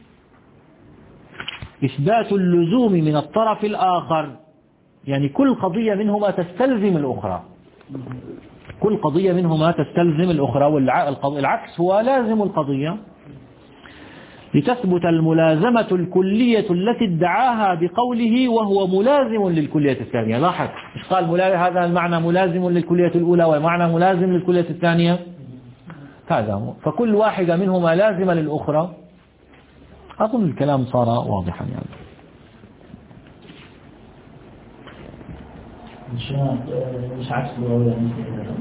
إثبات اللزوم من الطرف الآخر، يعني كل قضية منهما تستلزم الأخرى، كل قضية منهما تستلزم الأخرى، والعكس هو لازم القضية، لتثبت الملازمة الكلية التي ادعاها بقوله وهو ملازم للكلية الثانية. لاحظ مش قال هذا المعنى ملازم للكلية الأولى ومعنى ملازم للكلية الثانية، هذا هو. فكل واحدة منهما لازمة للأخرى. أظن الكلام صار واضحا يعني. مش عكس اللغوي يعني.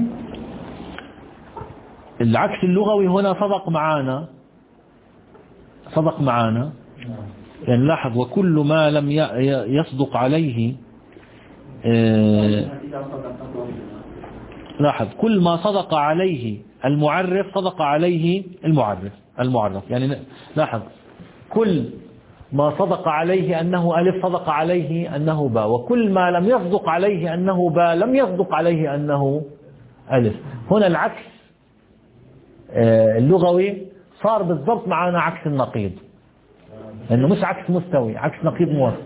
العكس اللغوي هنا صدق معانا صدق معانا يعني لاحظ وكل ما لم يصدق عليه لاحظ كل ما صدق عليه المعرف صدق عليه المعرف المعرف يعني لاحظ كل ما صدق عليه أنه ألف صدق عليه أنه باء، وكل ما لم يصدق عليه أنه باء لم يصدق عليه أنه ألف. هنا العكس اللغوي صار بالضبط معنا عكس النقيض، لأنه مش عكس مستوي، عكس نقيض موافق.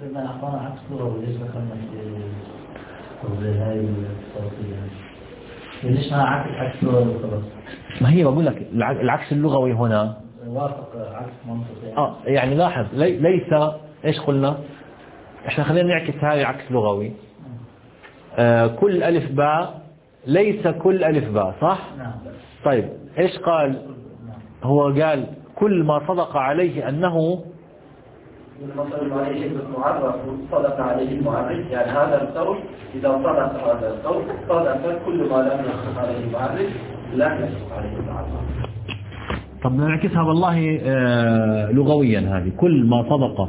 ليش ما عكس عكس لغوي خلاص؟ ما هي بقول لك العكس اللغوي هنا وافق عكس منطقي. اه يعني لاحظ لي ليس ايش قلنا؟ احنا خلينا نعكس هاي عكس لغوي. آه كل ألف باء ليس كل ألف باء، صح؟ نعم. طيب ايش قال؟ هو قال كل ما صدق عليه أنه المصدر عليه اسم معرف صدق عليه المعرف، يعني هذا القول إذا صدق هذا القول صدق كل ما لم يصدق عليه المعرف لم يصدق عليه المعرف. طب نعكسها والله آه لغويا، هذه كل ما صدق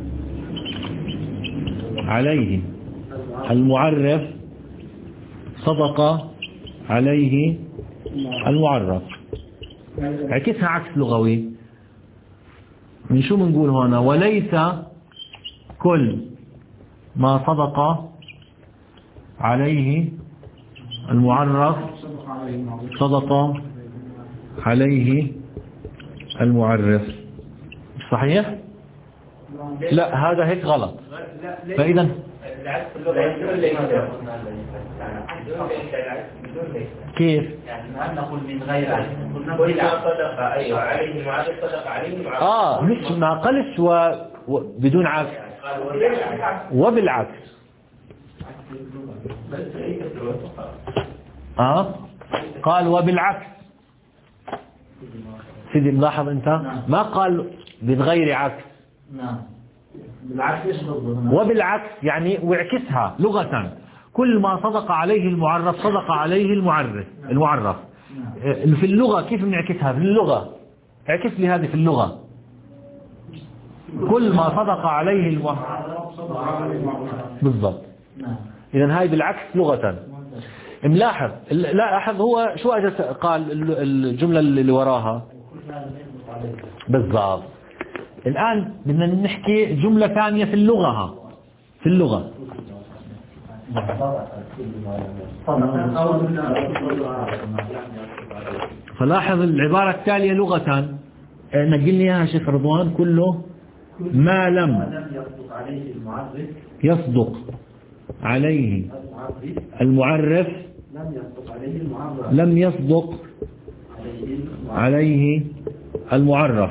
عليه المعرف صدق عليه المعرف. عكسها عكس لغوي. من شو بنقول هنا؟ وليس كل ما صدق عليه المعرف صدق عليه المعرف. صحيح؟ لا هذا هيك غلط. فإذا كيف؟ يعني ما نقول من غير عكس، كل ما صدق أيوة عليه المعرف صدق عليه المعرف. آه مش ما قلش و... و... بدون عكس، وبالعكس. آه قال وبالعكس. سيدي ملاحظ أنت ما قال بغير عكس. نعم بالعكس ايش بالضبط؟ وبالعكس يعني وعكسها لغة، كل ما صدق عليه المعرف صدق عليه المعرف المعرف. في اللغة كيف بنعكسها؟ في اللغة اعكس لي هذه في اللغة. كل ما صدق عليه المعرف صدق عليه المعرف بالضبط. إذا هاي بالعكس لغة. ملاحظ لاحظ هو شو أجل قال الجملة اللي وراها بالضبط. الآن بدنا نحكي جملة ثانية في اللغة. في اللغة فلاحظ العبارة التالية لغة، نقل لي اياها شيخ رضوان. كله ما لم يصدق عليه المعرف لم يصدق عليه المعرف.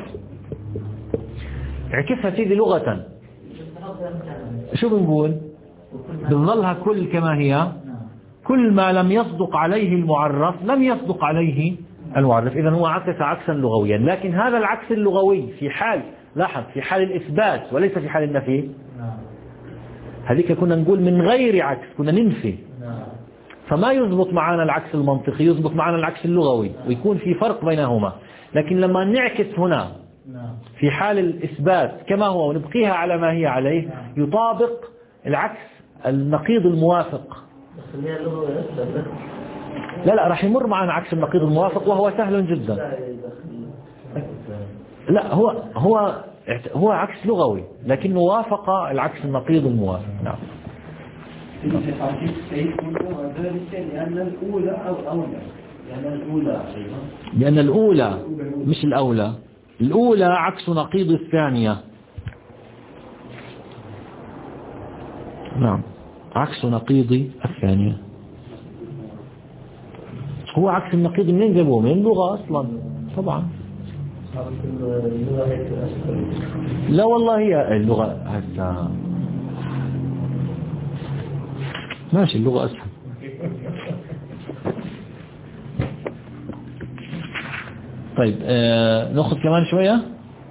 عكسها سيدي لغة. شو بنقول؟ بتظلها كل كما هي، كل ما لم يصدق عليه المعرف لم يصدق عليه المعرف. إذن هو عكس عكسا لغويا، لكن هذا العكس اللغوي في حال، لاحظ، في حال الإثبات وليس في حال النفي. هذيك كنا نقول من غير عكس، كنا ننفي، فما يضبط معنا العكس المنطقي، يضبط معنا العكس اللغوي، ويكون في فرق بينهما. لكن لما نعكس هنا في حال الإثبات كما هو ونبقيها على ما هي عليه، يطابق العكس النقيض الموافق. لا لا راح يمر معنا عكس النقيض الموافق وهو سهل جدا. لا هو هو هو عكس لغوي لكنه وافق العكس النقيض الموافق. نعم. لأن الأولى أو أولى لأن الأولى لأن الأولى مش الأولى. الأولى عكس نقيض الثانية. نعم عكس نقيض الثانية. هو عكس النقيض منين جابوه؟ من اللغة أصلا طبعا. لا والله هي اللغة هسه ماشي، اللغة أسهل. طيب آه نأخذ كمان شوية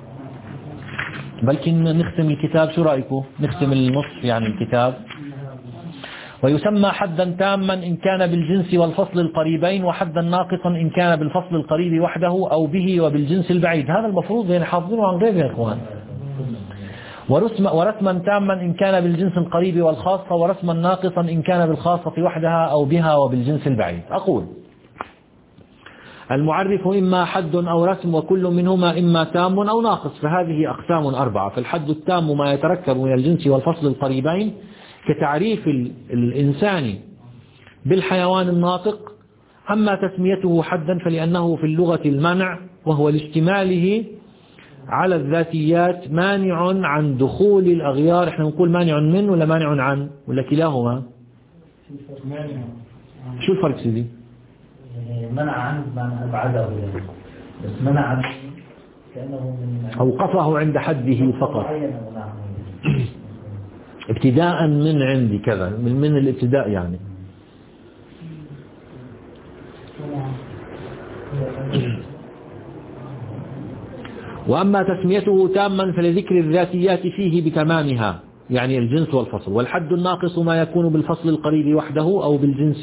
بلكن نختم الكتاب. شو رأيكم نختم النصف يعني الكتاب؟ ويسمى حدا تاما إن كان بالجنس والفصل القريبين، وحدا ناقصا إن كان بالفصل القريب وحده أو به وبالجنس البعيد. هذا المفروض يعني حافظينه عن غير يا إخوان. ورسما, ورسما تاما إن كان بالجنس القريب والخاصة، ورسما ناقصا إن كان بالخاصة وحدها أو بها وبالجنس البعيد. أقول المعرف إما حد أو رسم، وكل منهما إما تام أو ناقص، فهذه أقسام أربعة. فالحد التام ما يتركب من الجنس والفصل القريبين كتعريف الإنسان بالحيوان الناطق. أما تسميته حدا فلأنه في اللغة المنع، وهو لاشتماله على الذاتيات مانع عن دخول الأغيار. احنا نقول مانع من ولا مانع عن ولا كلاهما؟ شو الفرق سيدي؟ منع عن من أبعده، بس منع عن كأنه من أوقفه عند حده فقط، ابتداء من عندي كذا، من من الابتداء يعني. وأما تسميته تاما فلذكر الذاتيات فيه بتمامها، يعني الجنس والفصل. والحد الناقص ما يكون بالفصل القريب وحده أو بالجنس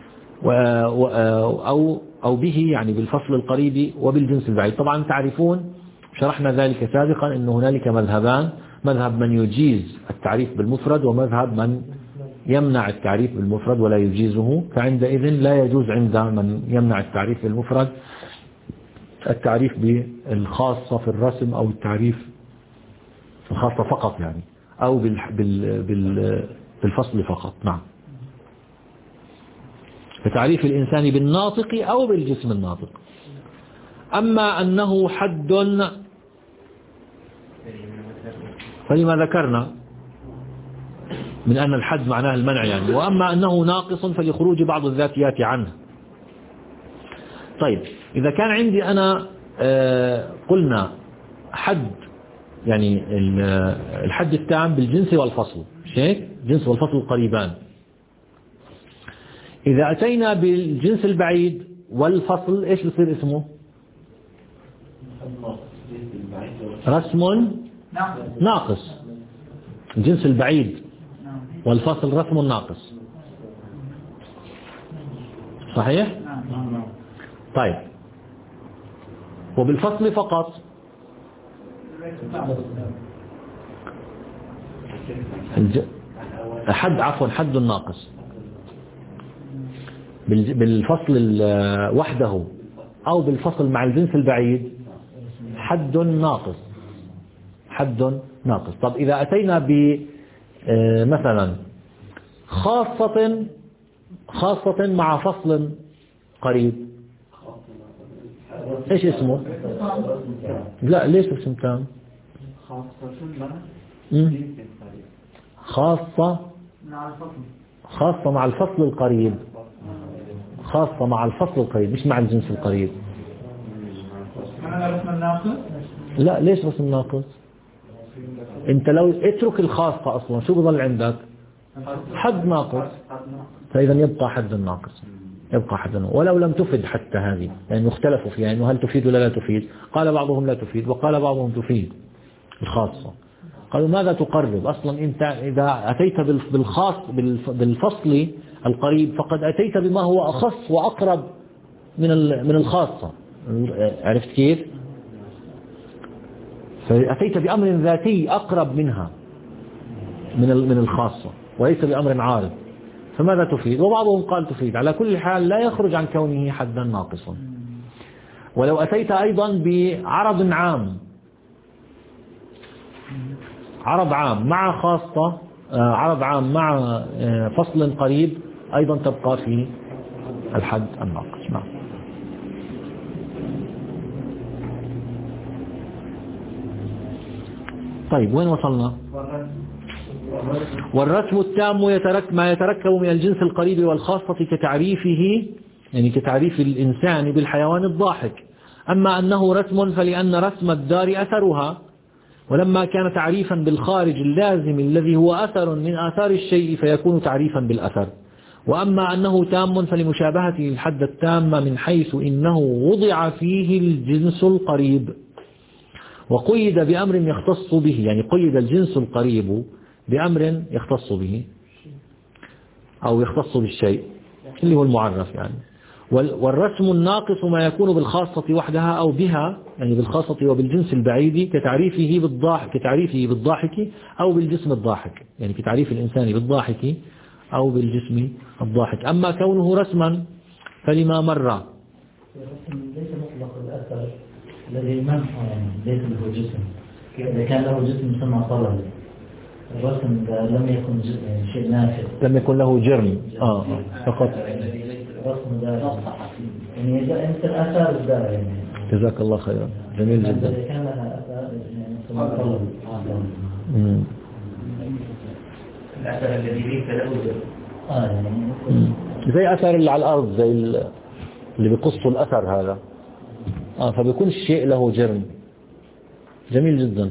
أو أو به، يعني بالفصل القريب وبالجنس البعيد. طبعا تعرفون شرحنا ذلك سابقا أن هنالك مذهبان، مذهب من يجيز التعريف بالمفرد، ومذهب من يمنع التعريف بالمفرد ولا يجيزه. فعندئذ لا يجوز عند من يمنع التعريف بالمفرد التعريف بالخاصة في الرسم، أو التعريف الخاصة فقط يعني، أو بالفصل فقط. نعم، فتعريف الإنسان بالناطق أو بالجسم الناطق. أما أنه حد فلما ذكرنا من أن الحد معناه المنع يعني. وأما أنه ناقص فلخروج بعض الذاتيات عنه. طيب، إذا كان عندي أنا قلنا حد، يعني الحد التام بالجنس والفصل، شيء جنس والفصل قريبان. إذا أتينا بالجنس البعيد والفصل إيش بصير اسمه؟ رسم ناقص. الجنس البعيد والفصل رسم ناقص، صحيح؟ طيب، وبالفصل فقط حد عفوا حد ناقص. بالفصل وحده أو بالفصل مع الجنس البعيد حد ناقص، حد ناقص. طب إذا أتينا ب مثلا خاصة خاصة مع فصل قريب، ايش اسمه؟ لا، ليش اسم تام؟ خاصة خاصة مع الفصل القريب، خاصة مع الفصل القريب مش مع الجنس القريب. لا، ليش رسم ناقص؟ انت لو اترك الخاصة اصلا شو بضل عندك؟ حد ناقص. فاذا يبقى حد ناقص، يبقى حد ناقص ولو لم تفيد حتى هذه، لأنه يعني اختلفوا فيها انه هل تفيد ولا لا تفيد. قال بعضهم لا تفيد، وقال بعضهم تفيد الخاصة. قالوا ماذا تقرب؟ اصلا انت اذا اتيت بالخاص بالفصل القريب فقد اتيت بما هو اخص واقرب من من الخاصة. عرفت كيف؟ فأتيت بأمر ذاتي أقرب منها من من الخاصة، وليس بأمر عارض. فماذا تفيد؟ وبعضهم قال تفيد. على كل حال لا يخرج عن كونه حدا ناقصا. ولو أتيت أيضا بعرض عام، عرض عام مع خاصة، عرض عام مع فصل قريب، أيضا تبقى في الحد الناقص. نعم. طيب، وين وصلنا؟ والرسم التام يترك ما يتركب من الجنس القريب والخاصة كتعريفه، يعني كتعريف الإنسان بالحيوان الضاحك. أما أنه رسم فلأن رسم الدار أثرها، ولما كان تعريفا بالخارج اللازم الذي هو أثر من آثار الشيء فيكون تعريفا بالأثر. وأما أنه تام فلمشابهته الحد التام من حيث إنه وضع فيه الجنس القريب وقيد بأمر يختص به، يعني قيد الجنس القريب بأمر يختص به أو يختص بالشيء اللي هو المعرف يعني. والرسم الناقص ما يكون بالخاصة وحدها أو بها، يعني بالخاصة وبالجنس البعيد كتعريفه بالضاحك كتعريفه بالضاحك أو بالجسم الضاحك، يعني كتعريف الإنسان بالضاحك أو بالجسم الضاحك. أما كونه رسما فلما مر ليس مطلق الأثر الذي منحه يعني ليس له جسم، إذا كان له جسم يسمى طلب. الرسم إذا لم يكن يعني شيء نافذ، لم يكن له جرم آه فقط الرسم ده يعني مثل آثار الدار يعني. جزاك الله خيرا، جميل جدا. إذا كان لها آثار يعني يسمى طلب. الأثر الذي ليس له جرم آه يعني زي أثر اللي على الأرض، زي اللي بيقصوا الأثر هذا آه فبيكون الشيء له جرم. جميل جدا.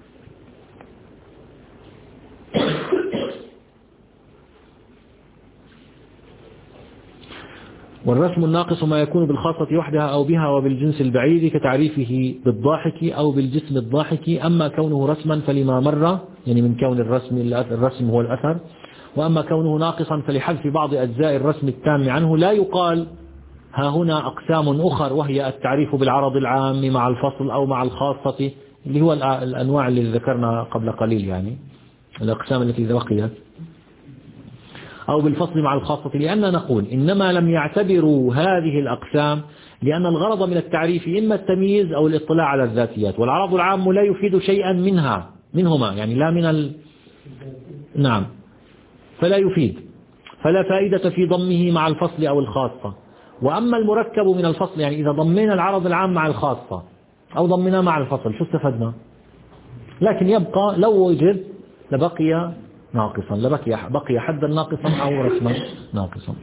والرسم الناقص ما يكون بالخاصة وحدها أو بها وبالجنس البعيد كتعريفه بالضاحك أو بالجسم الضاحك. أما كونه رسما فلما مر يعني من كون الرسم الرسم هو الأثر، وأما كونه ناقصا فلحذف بعض أجزاء الرسم التام عنه. لا يقال ها هنا أقسام أخر وهي التعريف بالعرض العام مع الفصل أو مع الخاصة، اللي هو الأنواع اللي ذكرنا قبل قليل يعني الأقسام التي بقيت، أو بالفصل مع الخاصة. لأننا نقول إنما لم يعتبروا هذه الأقسام لأن الغرض من التعريف إما التمييز أو الاطلاع على الذاتيات، والعرض العام لا يفيد شيئا منها منهما يعني لا من ال... نعم فلا يفيد، فلا فائدة في ضمه مع الفصل أو الخاصة. وأما المركب من الفصل يعني إذا ضمنا العرض العام مع الخاصة أو ضمنا مع الفصل شو استفدنا؟ لكن يبقى لو وجد لبقي ناقصا، لبقي بقي حدا ناقصا أو رسما ناقصا.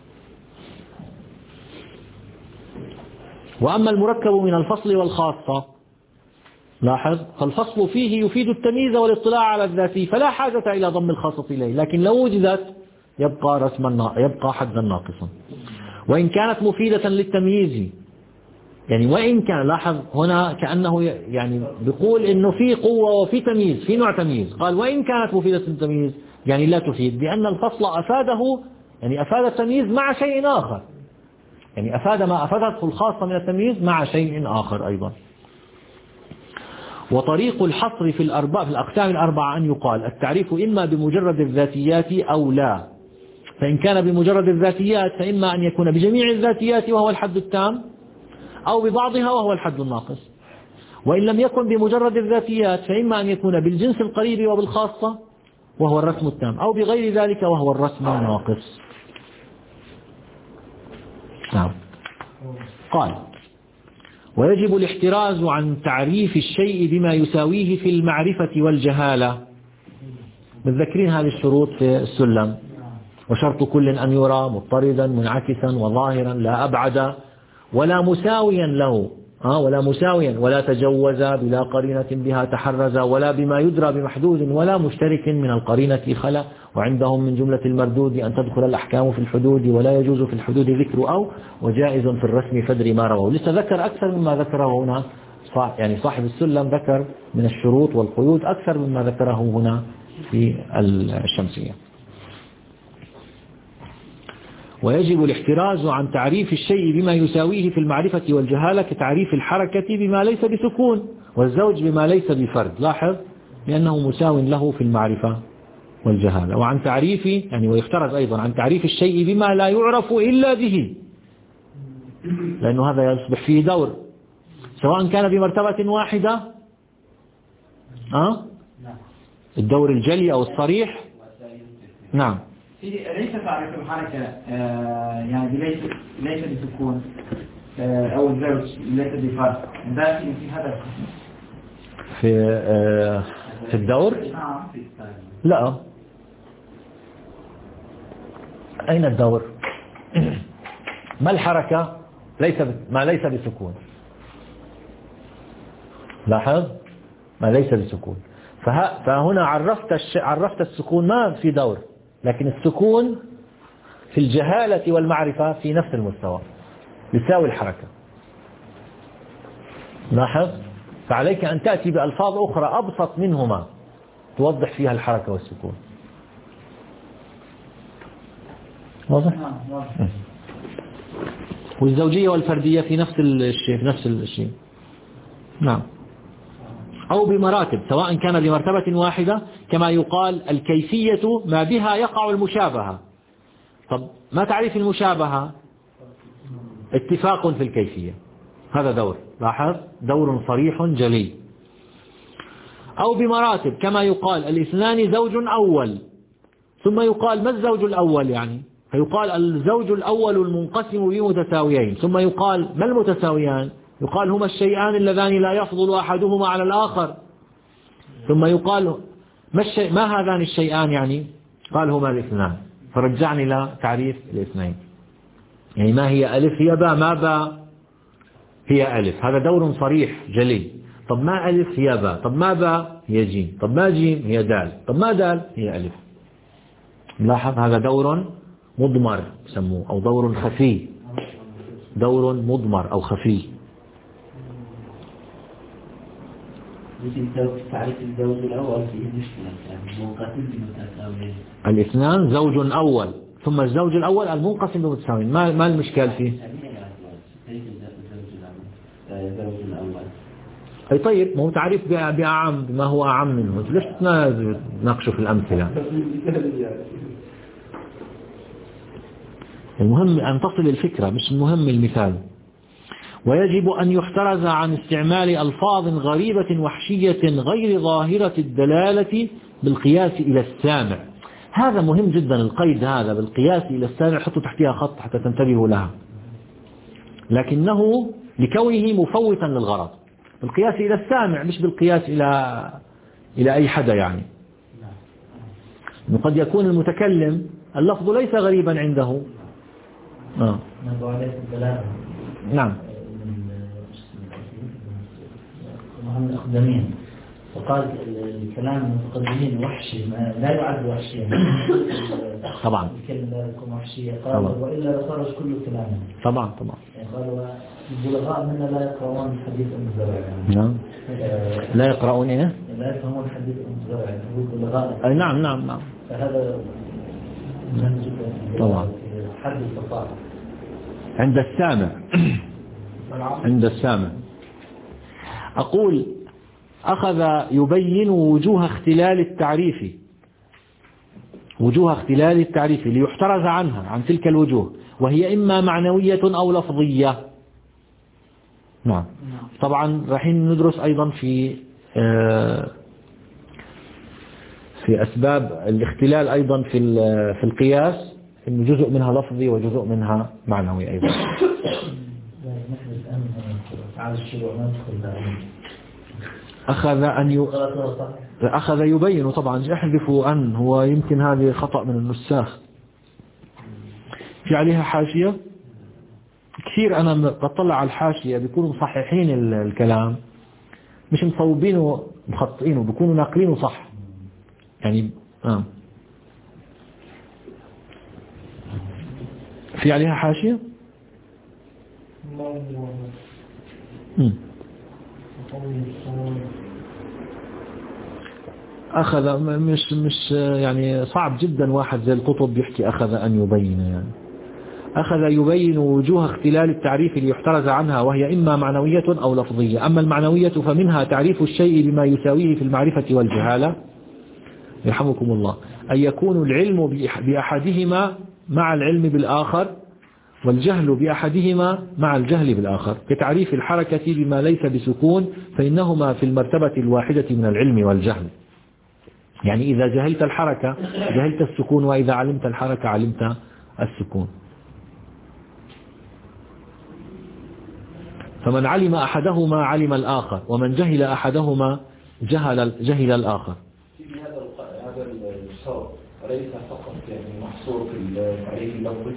وأما المركب من الفصل والخاصة لاحظ فالفصل فيه يفيد التمييز والاطلاع على الذاتي فلا حاجة إلى ضم الخاصة إليه، لكن لو وجدت يبقى رسما يبقى حدا ناقصا. وإن كانت مفيدة للتمييز يعني وإن كان لاحظ هنا كأنه يعني بيقول إنه في قوة وفي تمييز، في نوع تمييز، قال وإن كانت مفيدة للتمييز يعني لا تفيد، لأن الفصل أفاده يعني أفاد التمييز مع شيء آخر، يعني أفاد ما أفادته الخاصة من التمييز مع شيء آخر أيضا. وطريق الحصر في الأربع في الأقسام الأربعة أن يقال التعريف إما بمجرد الذاتيات أو لا. فإن كان بمجرد الذاتيات فإما أن يكون بجميع الذاتيات وهو الحد التام، أو ببعضها وهو الحد الناقص. وإن لم يكن بمجرد الذاتيات فإما أن يكون بالجنس القريب وبالخاصة وهو الرسم التام، أو بغير ذلك وهو الرسم الناقص. نعم. قال ويجب الاحتراز عن تعريف الشيء بما يساويه في المعرفة والجهالة. متذكرين هذه الشروط في السلم؟ وشرط كل أن يرى مضطردا منعكسا وظاهرا لا أبعد ولا مساويا له آه ولا مساويا ولا تجوز بلا قرينة بها تحرز ولا بما يدرى بمحدود ولا مشترك من القرينة خلا. وعندهم من جملة المردود أن تدخل الأحكام في الحدود ولا يجوز في الحدود ذكر أو وجائز في الرسم فدري ما رواه. لسه ذكر أكثر مما ذكره هنا يعني صاحب السلم، ذكر من الشروط والقيود أكثر مما ذكره هنا في الشمسية. ويجب الاحتراز عن تعريف الشيء بما يساويه في المعرفة والجهالة كتعريف الحركة بما ليس بسكون والزوج بما ليس بفرد. لاحظ لأنه مساو له في المعرفة والجهالة. وعن تعريف يعني ويفترض أيضا عن تعريف الشيء بما لا يعرف إلا به، لأنه هذا يصبح فيه دور سواء كان بمرتبة واحدة أه؟ الدور الجلي أو الصريح. نعم ليس تعريف الحركة آه يعني ليس ليس بسكون آه أو الزوج ليس بفرد داخل في هذا القسم في آه في الدور. لا أين الدور؟ ما الحركة؟ ليس ما ليس بسكون. لاحظ ما ليس بسكون. فهنا عرفت الش... عرفت السكون ما في دور، لكن السكون في الجهالة والمعرفة في نفس المستوى يساوي الحركة. لاحظ فعليك أن تأتي بألفاظ أخرى أبسط منهما توضح فيها الحركة والسكون. واضح؟ والزوجية والفردية في نفس الشيء في نفس الشيء. نعم. أو بمراتب سواء كان بمرتبة واحدة كما يقال الكيفية ما بها يقع المشابهة. طب ما تعريف المشابهة؟ اتفاق في الكيفية، هذا دور، لاحظ دور صريح جلي. أو بمراتب كما يقال الاثنان زوج أول، ثم يقال ما الزوج الأول يعني، فيقال الزوج الأول المنقسم بمتساويين، ثم يقال ما المتساويان، يقال هما الشيئان اللذان لا يفضل أحدهما على الآخر، ثم يقال ما, الشيء ما هذان الشيئان يعني، قال هما الاثنان، فرجعني إلى تعريف الاثنين. يعني ما هي ألف هي باء، ما باء هي ألف، هذا دور صريح جلي. طب ما ألف هي باء، طب ما باء هي جيم، طب ما جيم هي دال، طب ما دال هي ألف. لاحظ هذا دور مضمر سموه، أو دور خفي، دور مضمر أو خفي. تعريف الزوج الأول فيه مشكلة، يعني منقسم بمتساويين. الاثنان زوج أول، ثم الزوج الأول المنقسم بمتساويين، ما ما المشكلة فيه؟ الزوج الأول. أي طيب، ما هو تعريف بأعم بما هو أعم منه، ليش تناقشوا في الأمثلة؟ المهم أن تصل الفكرة، مش المهم المثال. ويجب أن يحترز عن استعمال ألفاظ غريبة وحشية غير ظاهرة الدلالة بالقياس إلى السامع. هذا مهم جدا، القيد هذا بالقياس إلى السامع، حطوا تحتها خط حتى تنتبهوا لها، لكنه لكونه مفوتا للغرض، بالقياس إلى السامع مش بالقياس إلى إلى أي حدا. يعني قد يكون المتكلم اللفظ ليس غريبا عنده. آه. نعم. هم الأقدمين، وقال الكلام المتقدمين وحشي، لا يعد وحشيا طبعا، الكلمة لا تكون وحشية، قال وإلا لخرج كل كلامه. طبعا طبعا. يعني قالوا البلغاء منا لا يقرؤون حديث أم زرع. نعم. لا يقرؤون إيه؟ لا يفهمون حديث أم زرع، هو البلغاء. أي نعم نعم نعم. فهذا طبعا حد الفصاحة عند السامع. عند السامع. أقول أخذ يبين وجوه اختلال التعريف، وجوه اختلال التعريف ليحترز عنها، عن تلك الوجوه، وهي إما معنوية أو لفظية. نعم. طبعا رايحين ندرس أيضا في في أسباب الاختلال أيضا في في القياس، إنه جزء منها لفظي وجزء منها معنوي أيضا. أخذ أن ي... أخذ يبين، طبعا احذفوا أن، هو يمكن هذه خطأ من النساخ، في عليها حاشية كثير. أنا بطلع على الحاشية بيكونوا مصححين الكلام، مش مصوبينه مخطئينه، بيكونوا ناقلينه صح يعني. آه. في عليها حاشية. مم. أخذ مش مش يعني صعب جدا واحد زي القطب يحكي أخذ أن يبين، يعني أخذ يبين وجوه اختلال التعريف ليحترز عنها، وهي إما معنوية أو لفظية. أما المعنوية فمنها تعريف الشيء بما يساويه في المعرفة والجهالة، يرحمكم الله، أن يكون العلم بأحدهما مع العلم بالآخر، والجهل بأحدهما مع الجهل بالآخر، كتعريف الحركة بما ليس بسكون، فإنهما في المرتبة الواحدة من العلم والجهل. يعني إذا جهلت الحركة جهلت السكون، وإذا علمت الحركة علمت السكون. فمن علم أحدهما علم الآخر، ومن جهل أحدهما جهل جهل الآخر. هذا هذا الشرط وليس فقط يعني محصور في التعريف اللفظي،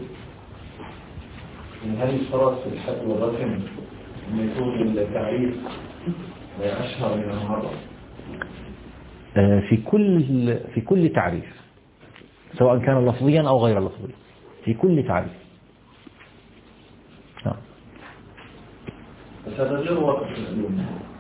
هل يشترط في الحد والرقم أن يكون التعريف أشهر من المرة؟ في كل في كل تعريف، سواء كان لفظيا أو غير لفظي، في كل تعريف. نعم. بس هذا غير واقع في العلوم.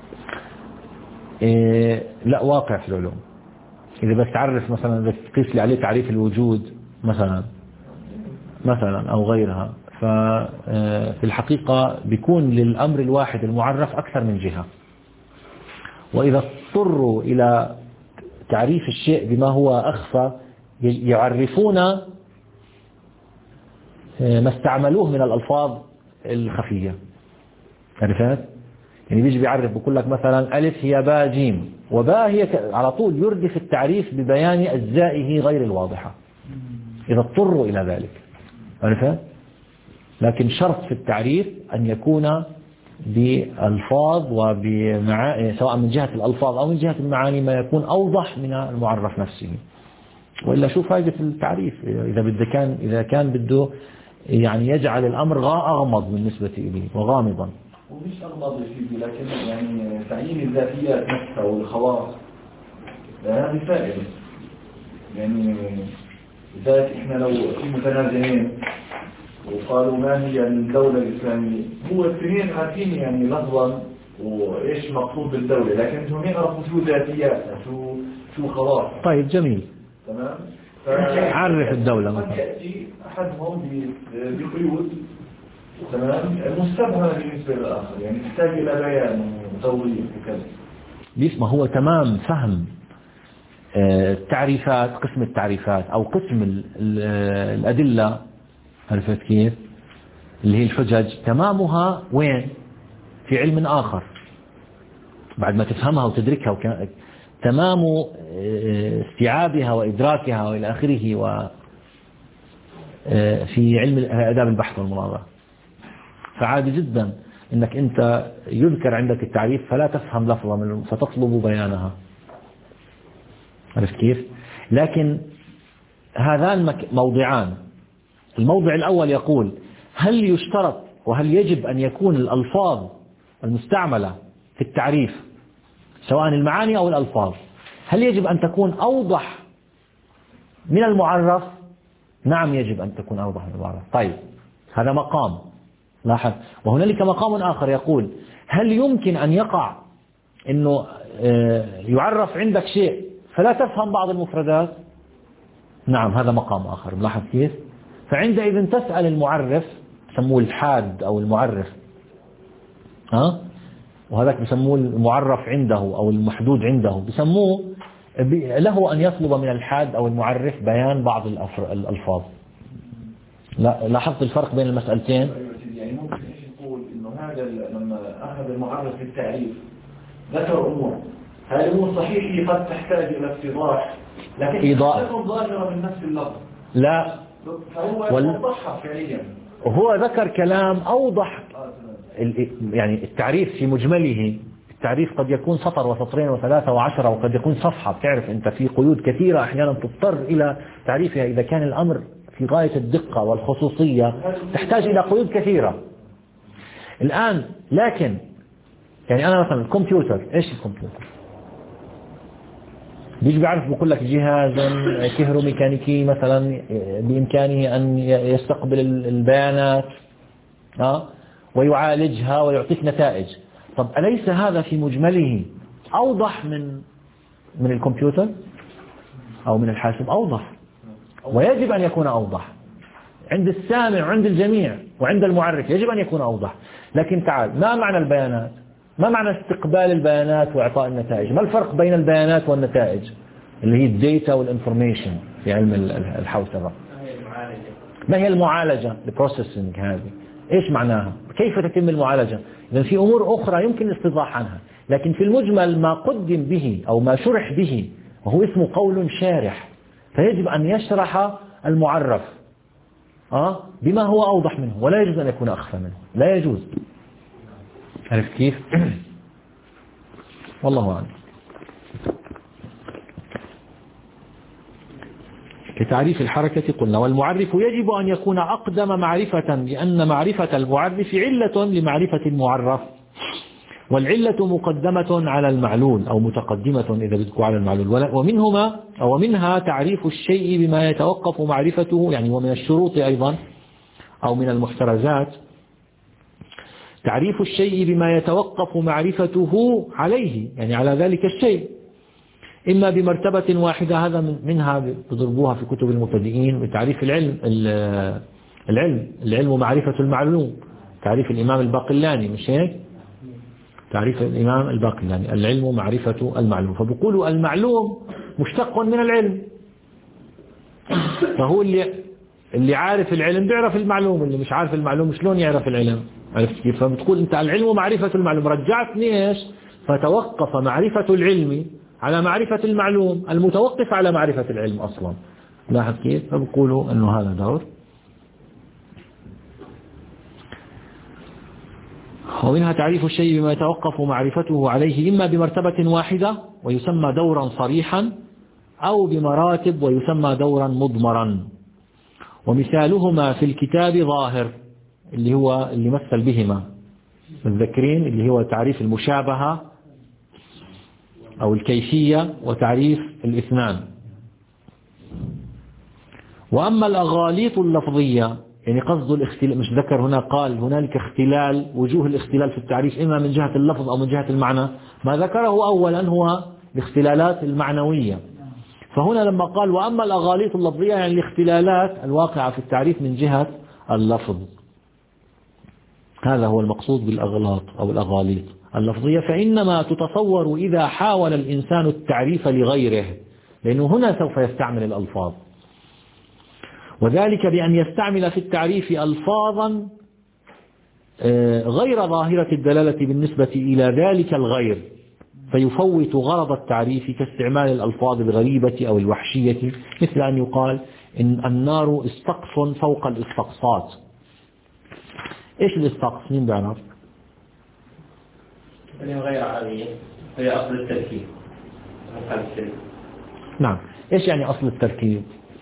إيه لا، واقع في العلوم. إذا بس تعرف مثلا، إذا تقيس لي عليه تعريف الوجود مثلا مثلا أو غيرها، ففي الحقيقة بيكون للأمر الواحد المعرف أكثر من جهة. وإذا اضطروا إلى تعريف الشيء بما هو أخفى، يعرفون ما استعملوه من الألفاظ الخفية. عرفت؟ يعني بيجي بيعرف بقول لك مثلا ألف هي باء جيم، وباء هي ك... على طول يردف التعريف ببيان أجزائه غير الواضحة إذا اضطروا إلى ذلك. عرفت؟ لكن شرط في التعريف أن يكون بألفاظ وبمعاني، سواء من جهة الألفاظ أو من جهة المعاني، ما يكون أوضح من المعرف نفسه. وإلا شو فائدة التعريف إذا بده كان إذا كان بده يعني يجعل الأمر أغمض بالنسبة إليه وغامضا. ومش أغمض فيه، لكن يعني تعيين الذاتيات نفسها والخواص هذه فائدة. يعني لذلك إحنا لو في متنازعين وقالوا ما هي الدولة الإسلامية، هو الاثنين عارفين يعني لفظا وإيش مقصود بالدولة، لكن انتم ما يعرفوا شو ذاتياتها، شو شو خواص. طيب جميل. تمام. عرف الدولة مثلا. يأتي أحدهم بقيود تمام مستبهمة بالنسبة للآخر، يعني تحتاج إلى بيان وتوضيح وكذا. ليش؟ ما هو تمام فهم التعريفات، قسم التعريفات أو قسم الأدلة، عرفت كيف؟ اللي هي الحجج، تمامها وين؟ في علم آخر بعد ما تفهمها وتدركها وك... تمام استيعابها وإدراكها وإلى آخره و في علم آداب البحث والمناظرة. فعادي جدا انك انت يذكر عندك التعريف فلا تفهم لفظة منه فتطلب بيانها. عرفت كيف؟ لكن هذان موضعان. الموضع الأول يقول هل يشترط وهل يجب أن يكون الألفاظ المستعملة في التعريف سواء المعاني أو الألفاظ هل يجب أن تكون أوضح من المعرف؟ نعم يجب أن تكون أوضح من المعرف. طيب هذا مقام، لاحظ. وهنالك مقام آخر يقول هل يمكن أن يقع أنه يعرف عندك شيء فلا تفهم بعض المفردات؟ نعم هذا مقام آخر. لاحظ كيف؟ فعندئذ تسأل المعرف، سموه الحاد أو المعرف، ها؟ وهذاك بسموه المعرف عنده أو المحدود عنده، بسموه له أن يطلب من الحاد أو المعرف بيان بعض الألفاظ. لا لاحظت الفرق بين المسألتين؟ يعني ممكن إيش نقول إنه هذا لما أخذ المعرف في التعريف ذكر أمور، هذه الأمور صحيح قد تحتاج إلى اتضاح لكن إيضاح تكون ظاهرة من نفس اللفظ. لا فهو وال... يوضحها فعليا. وهو ذكر كلام أوضح. يعني التعريف في مجمله، التعريف قد يكون سطر وسطرين وثلاثة وعشرة وقد يكون صفحة. بتعرف أنت في قيود كثيرة أحيانا تضطر إلى تعريفها إذا كان الأمر في غاية الدقة والخصوصية تحتاج إلى قيود كثيرة. الآن لكن يعني أنا مثلا الكمبيوتر، إيش الكمبيوتر؟ بيجي بيعرف بقول لك جهازا كهروميكانيكي مثلا بإمكانه أن يستقبل البيانات ها ويعالجها ويعطيك نتائج. طب أليس هذا في مجمله أوضح من من الكمبيوتر أو من الحاسب؟ أوضح، ويجب أن يكون أوضح عند السامع وعند الجميع وعند المعرف، يجب أن يكون أوضح. لكن تعال، ما معنى البيانات؟ ما معنى استقبال البيانات وإعطاء النتائج؟ ما الفرق بين البيانات والنتائج اللي هي الديتا والانفورميشن في علم الحوسبة؟ ما هي المعالجة؟ البروسيسنج هذه إيش معناها؟ كيف تتم المعالجة؟ إذن في أمور أخرى يمكن الاستيضاح عنها، لكن في المجمل ما قدم به أو ما شرح به وهو اسمه قول شارح، فيجب أن يشرح المعرف أه؟ بما هو أوضح منه، ولا يجوز أن يكون أخفى منه، لا يجوز. عرفت كيف؟ والله أعلم. كتعريف الحركة قلنا والمعرف يجب أن يكون أقدم معرفة، لأن معرفة المعرف علة لمعرفة المعرف، والعلة مقدمة على المعلول أو متقدمة إذا بدكوا على المعلول. ومنهما أو منها تعريف الشيء بما يتوقف معرفته، يعني ومن الشروط أيضا أو من المحترزات تعريف الشيء بما يتوقف معرفته عليه، يعني على ذلك الشيء، إما بمرتبة واحدة، هذا منها تضربوها في كتب المبتدئين بتعريف العلم العلم العلم معرفة المعلوم، تعريف الإمام الباقلاني، مش هيك؟ تعريف الإمام الباقلاني العلم معرفة المعلوم. فبقولوا المعلوم مشتق من العلم، فهو اللي اللي عارف العلم بيعرف المعلوم، اللي مش عارف المعلوم شلون يعرف العلم؟ عرفت كيف؟ فبتقول أنت العلم ومعرفة المعلوم، رجعتني إيش؟ فتوقف معرفة العلم على معرفة المعلوم المتوقف على معرفة العلم أصلا. لاحظ كيف؟ فبقولوا أنه هذا دور. ومنها تعريف الشيء بما يتوقف معرفته عليه إما بمرتبة واحدة ويسمى دورا صريحا، أو بمراتب ويسمى دورا مضمرا. ومثالهما في الكتاب ظاهر اللي هو اللي مثل بهما متذكرين، اللي هو تعريف المشابهة أو الكيفية وتعريف الاثنان. وأما الأغاليط اللفظية يعني قصد الاختلال، مش ذكر هنا قال هنالك اختلال، وجوه الاختلال في التعريف إما من جهة اللفظ أو من جهة المعنى. ما ذكره أولا هو الاختلالات المعنوية، فهنا لما قال وأما الأغاليط اللفظية يعني الاختلالات الواقعة في التعريف من جهة اللفظ. هذا هو المقصود بالأغلاط أو الأغاليط اللفظية، فإنما تتصور إذا حاول الإنسان التعريف لغيره، لأنه هنا سوف يستعمل الألفاظ، وذلك بأن يستعمل في التعريف ألفاظا غير ظاهرة الدلالة بالنسبة إلى ذلك الغير، فيفوت غرض التعريف كاستعمال الألفاظ الغريبة أو الوحشية، مثل أن يقال إن النار استقف فوق الاستقصات. إيش الاستقص؟ مين بيعرف؟ يعني غير عادية، هي أصل التركيب. نعم. إيش يعني أصل التركيب؟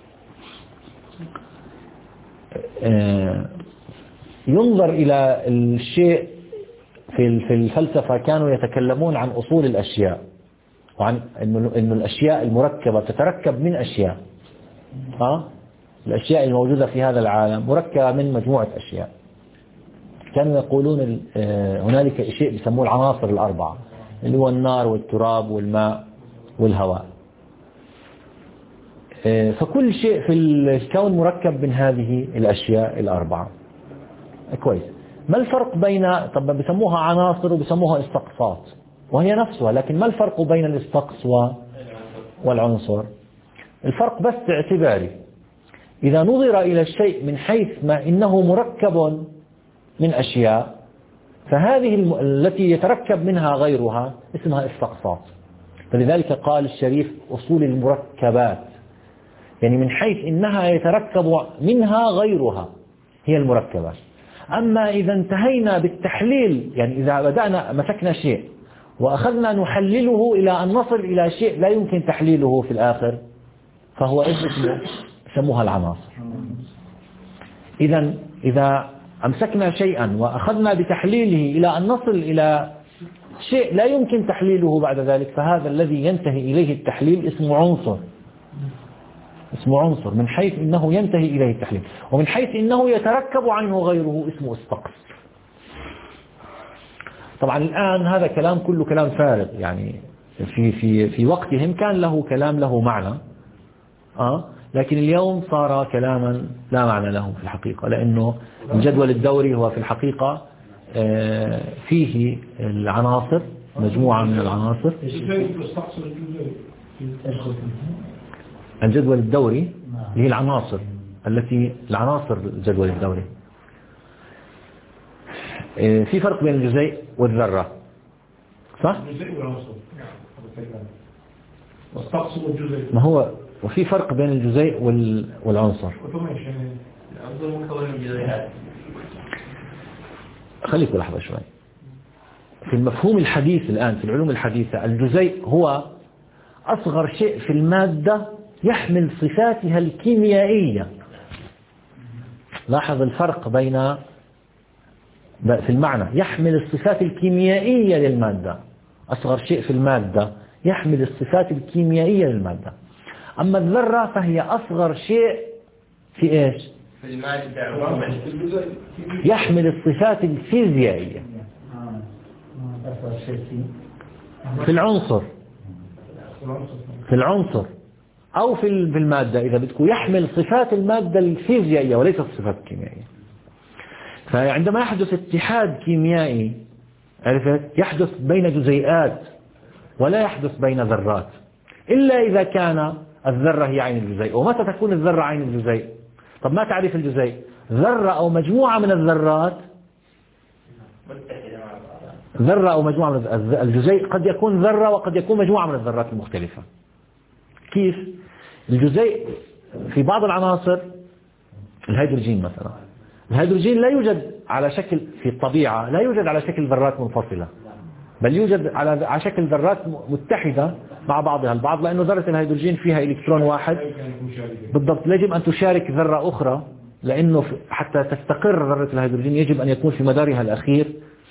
آه ينظر إلى الشيء في في الفلسفة، كانوا يتكلمون عن أصول الأشياء، وعن إنه إنه الأشياء المركبة تتركب من أشياء. ها الأشياء الموجودة في هذا العالم مركبة من مجموعة أشياء. كانوا يقولون هنالك شيء يسموه العناصر الأربعة، اللي هو النار والتراب والماء والهواء. فكل شيء في الكون مركب من هذه الأشياء الأربعة. كويس. ما الفرق بين، طب بيسموها عناصر وبيسموها استقصات وهي نفسها، لكن ما الفرق بين الاستقص والعنصر؟ الفرق بس اعتباري. إذا نظر إلى الشيء من حيث ما إنه مركب من أشياء، فهذه الم... التي يتركب منها غيرها اسمها استقصات. فلذلك قال الشريف أصول المركبات، يعني من حيث إنها يتركب منها غيرها هي المركبات. أما إذا انتهينا بالتحليل، يعني إذا بدأنا مسكنا شيء وأخذنا نحلله إلى أن نصل إلى شيء لا يمكن تحليله في الآخر، فهو اسمه يسموها العناصر. إذا إذا أمسكنا شيئا وأخذنا بتحليله إلى أن نصل إلى شيء لا يمكن تحليله بعد ذلك، فهذا الذي ينتهي إليه التحليل اسمه عنصر. اسمه عنصر من حيث إنه ينتهي إليه التحليل، ومن حيث إنه يتركب عنه غيره اسمه استقص. طبعا الآن هذا كلام كله كلام فارغ، يعني في في في وقتهم كان له كلام له معنى، آه لكن اليوم صار كلاما لا معنى له في الحقيقة، لأنه الجدول الدوري هو في الحقيقة فيه العناصر، مجموعة من العناصر. الجدول الدوري هي العناصر التي العناصر الجدول الدوري. في فرق بين الجزيء والذرة، صح؟ ما هو وفي فرق بين الجزيء والعنصر. خليكم لحظة شوي. في المفهوم الحديث الآن في العلوم الحديثة، الجزيء هو أصغر شيء في المادة يحمل صفاتها الكيميائية. لاحظ الفرق بين في المعنى، يحمل الصفات الكيميائية للمادة، أصغر شيء في المادة يحمل الصفات الكيميائية للمادة. أما الذرة فهي أصغر شيء في إيش؟ في المادة، يحمل الصفات الفيزيائية. في العنصر في العنصر أو في المادة إذا بدكم، يحمل صفات المادة الفيزيائية وليس الصفات الكيميائية. فعندما يحدث اتحاد كيميائي، عرفت، يحدث بين جزيئات ولا يحدث بين ذرات، إلا إذا كان الذرة هي عين الجزيء. ومتى تكون الذرة عين الجزيء؟ طب ما تعريف الجزيء؟ ذرة أو مجموعة من الذرات، ذرة أو مجموعة من الجزيء قد يكون ذرة وقد يكون مجموعة من الذرات المختلفة. كيف؟ الجزيء في بعض العناصر، الهيدروجين مثلا، الهيدروجين لا يوجد على شكل في الطبيعة، لا يوجد على شكل ذرات منفصلة، بل يوجد على على شكل ذرات متحدة مع بعضها البعض، لأنه ذرة الهيدروجين فيها إلكترون واحد بالضبط. يجب أن تشارك ذرة أخرى، لأنه حتى تستقر ذرة الهيدروجين يجب أن يكون في مدارها الأخير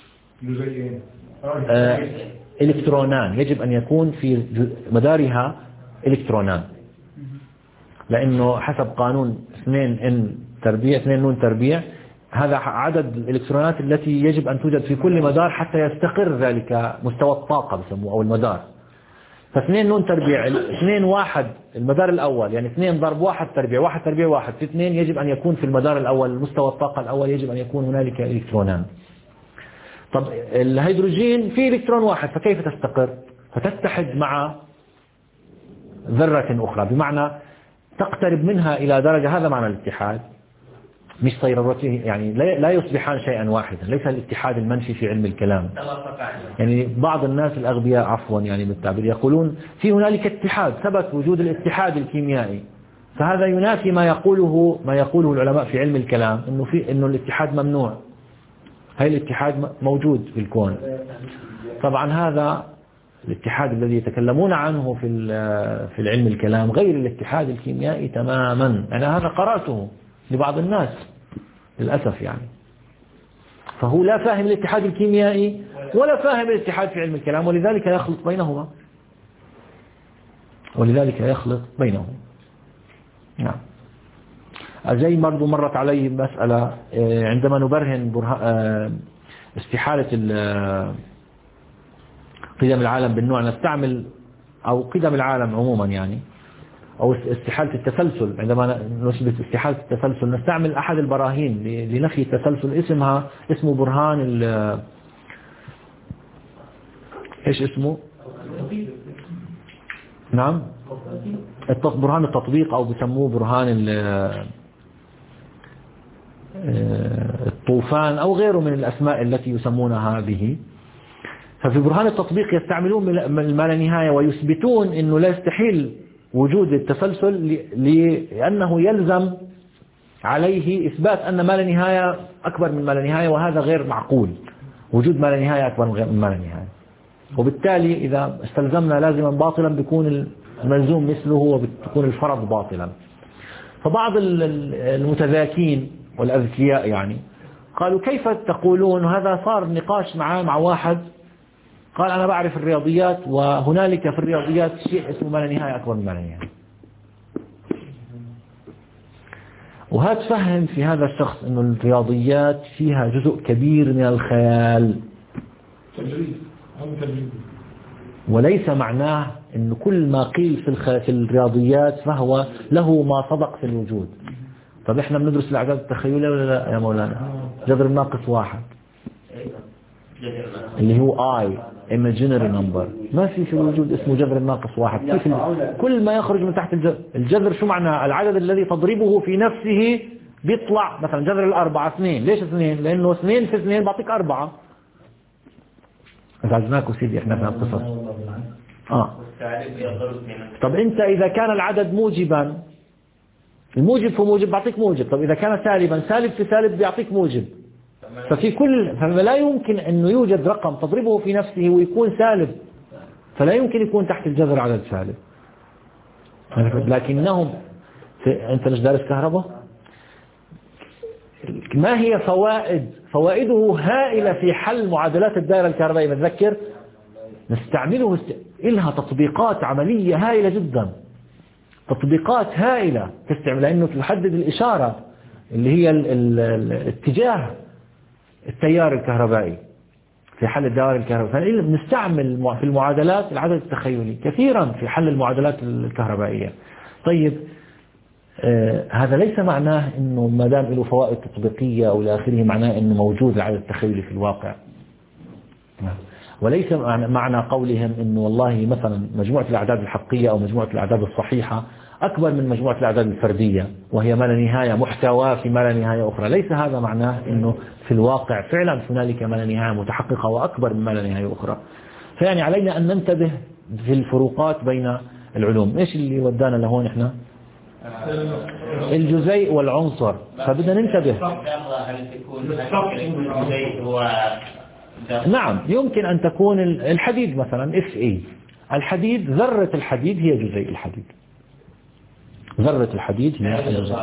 آه إلكترونان، يجب أن يكون في مدارها إلكترونان، لأنه حسب قانون اثنين ان تربيع اثنين نون تربيع، هذا عدد الإلكترونات التي يجب أن توجد في كل مدار حتى يستقر ذلك مستوى الطاقة بسموه أو المدار. فاثنين نون تربيع، اثنين واحد المدار الأول، يعني اثنين ضرب واحد تربيع، واحد تربيع واحد في اثنين، يجب أن يكون في المدار الأول مستوى الطاقة الأول يجب أن يكون هنالك إلكترونان. طب الهيدروجين فيه إلكترون واحد، فكيف تستقر؟ فتتحد مع ذرة أخرى، بمعنى تقترب منها إلى درجة، هذا معنى الاتحاد، مش صيرورته، يعني لا يصبحان شيئا واحدا، ليس الاتحاد المنفي في علم الكلام. يعني بعض الناس الأغبياء عفوا يعني بالتعبير يقولون في هنالك اتحاد، ثبت وجود الاتحاد الكيميائي، فهذا ينافي ما يقوله ما يقوله العلماء في علم الكلام، إنه في إنه الاتحاد ممنوع. هاي الاتحاد موجود في الكون. طبعا هذا الاتحاد الذي يتكلمون عنه في في العلم الكلام غير الاتحاد الكيميائي تماما. أنا هذا قرأته لبعض الناس للأسف يعني، فهو لا فاهم الاتحاد الكيميائي ولا فاهم الاتحاد في علم الكلام، ولذلك يخلط بينهما ولذلك يخلط بينهما. نعم. زي برضو مرت علي مسألة عندما نبرهن استحالة قدم العالم بالنوع، نستعمل أو قدم العالم عموما يعني، أو استحالة التسلسل، عندما نثبت استحالة التسلسل نستعمل أحد البراهين لنفي التسلسل، اسمها اسمه برهان ال إيش اسمه؟ نعم، برهان التطبيق، أو بسموه برهان الطوفان أو غيره من الأسماء التي يسمونها به. ففي برهان التطبيق يستعملون من ما لا نهاية ويثبتون أنه لا يستحيل وجود التسلسل، لأنه يلزم عليه إثبات أن ما لا نهاية أكبر من ما لا نهاية، وهذا غير معقول، وجود ما لا نهاية أكبر من ما لا نهاية، وبالتالي إذا استلزمنا لازما باطلا بيكون الملزوم مثله وبتكون الفرض باطلا. فبعض المتذاكين والأذكياء يعني قالوا كيف تقولون، هذا صار نقاش معاه مع واحد قال أنا بعرف الرياضيات، وهنالك في الرياضيات شيء اسمه ما لا نهاية أكبر من ما لا نهاية. وهذا تفهم في هذا الشخص أنه الرياضيات فيها جزء كبير من الخيال، وليس معناه أنه كل ما قيل في, الخ... في الرياضيات فهو له ما صدق في الوجود. طب إحنا بندرس الأعداد التخيلية ولا لا يا مولانا؟ جذر الناقص واحد اللي هو I imaginary number، ما في في الوجود اسمه جذر الناقص واحد. كيف كل ما يخرج من تحت الجذر؟ الجذر شو معناه؟ العدد الذي تضربه في نفسه بيطلع، مثلا جذر الأربعة اثنين. ليش اثنين؟ لأنه اثنين في اثنين بعطيك أربعة. ازعجناكوا سيدي احنا في القصص. آه. طب انت اذا كان العدد موجبا، الموجب في موجب بعطيك موجب، طب اذا كان سالبا سالب في سالب بيعطيك موجب. ففي كل فلا يمكن انه يوجد رقم تضربه في نفسه ويكون سالب، فلا يمكن يكون تحت الجذر عدد سالب. لكنهم في... انت مش دارس كهرباء؟ ما هي فوائد فوائده هائلة في حل معادلات الدائرة الكهربائية. نتذكر نستعمله است... إلها تطبيقات عملية هائلة جدا، تطبيقات هائلة تستعمل، لأنه تحدد الإشارة اللي هي ال... ال... الاتجاه التيار الكهربائي في حل الدوائر الكهربائية. فنستعمل في المعادلات العدد التخيلي كثيرا في حل المعادلات الكهربائية. طيب آه هذا ليس معناه انه ما دام له فوائد تطبيقية او الى اخره معناه انه موجود العدد التخيلي في الواقع. وليس معنى قولهم انه والله مثلا مجموعة الاعداد الحقيقية او مجموعة الاعداد الصحيحة أكبر من مجموعة الأعداد الفردية وهي ما لا نهاية محتوى في ما لا نهاية أخرى، ليس هذا معناه أنه في الواقع فعلا هنالك ما لا نهاية متحققة وأكبر من ما لا نهاية أخرى. فيعني علينا أن ننتبه في الفروقات بين العلوم. إيش اللي ودانا لهون إحنا؟ الجزيء والعنصر، فبدنا ننتبه. نعم يمكن أن تكون الحديد مثلا اف اي، الحديد ذرة الحديد هي جزيء الحديد، ذرة الحديد هي الجزيء.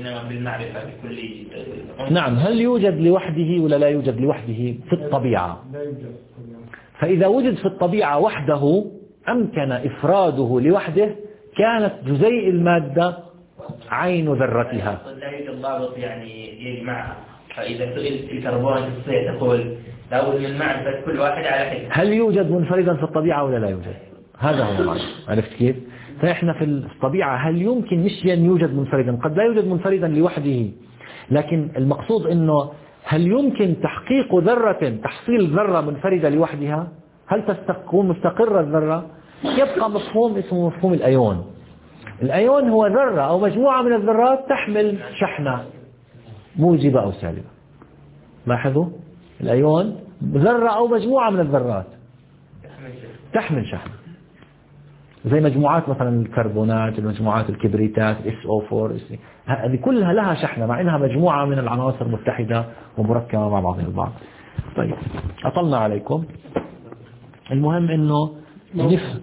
نعم. هل يوجد لوحده ولا لا يوجد لوحده في الطبيعة؟ فإذا وجد في الطبيعة وحده أمكن إفراده لوحده كانت جزيء المادة عين ذرتها. لا يوجد ضابط يعني يجمعها، فإذا سئلت الكربون الصيت تقول لابد من معرفة كل واحد على حد. هل يوجد منفردا في الطبيعة ولا لا يوجد؟ هذا هو المعنى. عرفت كيف؟ فإحنا في الطبيعة هل يمكن مش أن يوجد منفردا، قد لا يوجد منفردا لوحده، لكن المقصود أنه هل يمكن تحقيق ذرة، تحصيل ذرة منفردة لوحدها؟ هل تكون مستقرة الذرة؟ يبقى مفهوم اسمه مفهوم الأيون. الأيون هو ذرة أو مجموعة من الذرات تحمل شحنة موجبة أو سالبة. لاحظوا الأيون ذرة أو مجموعة من الذرات تحمل شحنة، زي مجموعات مثلا الكربونات، المجموعات الكبريتات إس أو أربعة، هذه كلها لها شحنة مع إنها مجموعة من العناصر متحدة ومركبة مع بعضها البعض. طيب أطلنا عليكم. المهم إنه نفهم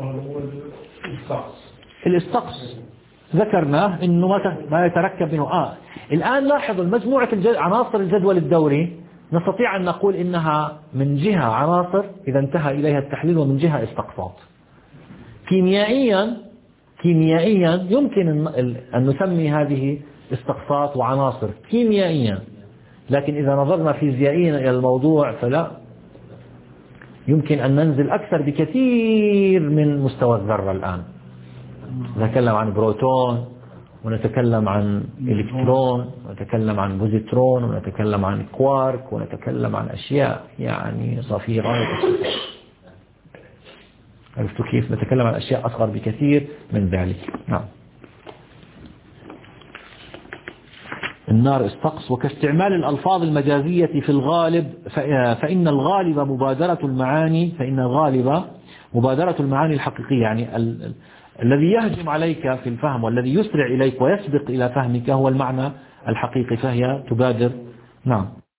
الاستقص ذكرناه إنه ما يتركب منه. آه الآن لاحظوا مجموعة عناصر الجدول الدوري نستطيع أن نقول إنها من جهة عناصر إذا انتهى إليها التحليل، ومن جهة استقصات. كيميائيا كيميائيا يمكن أن نسمي هذه استقصات وعناصر كيميائيا، لكن إذا نظرنا فيزيائيا إلى الموضوع فلا، يمكن أن ننزل أكثر بكثير من مستوى الذرة. الآن نتكلم عن بروتون، ونتكلم عن إلكترون، ونتكلم عن بوزيترون، ونتكلم عن كوارك، ونتكلم عن أشياء يعني صفيرة. عرفتوا كيف؟ نتكلم عن أشياء أصغر بكثير من ذلك. نعم. النار استقص. وكاستعمال الألفاظ المجازية في الغالب، فإن الغالب مبادرة المعاني فإن الغالب مبادرة المعاني الحقيقية، يعني ال الذي يهجم عليك في الفهم والذي يسرع إليك ويسبق إلى فهمك هو المعنى الحقيقي، فهي تبادر. نعم.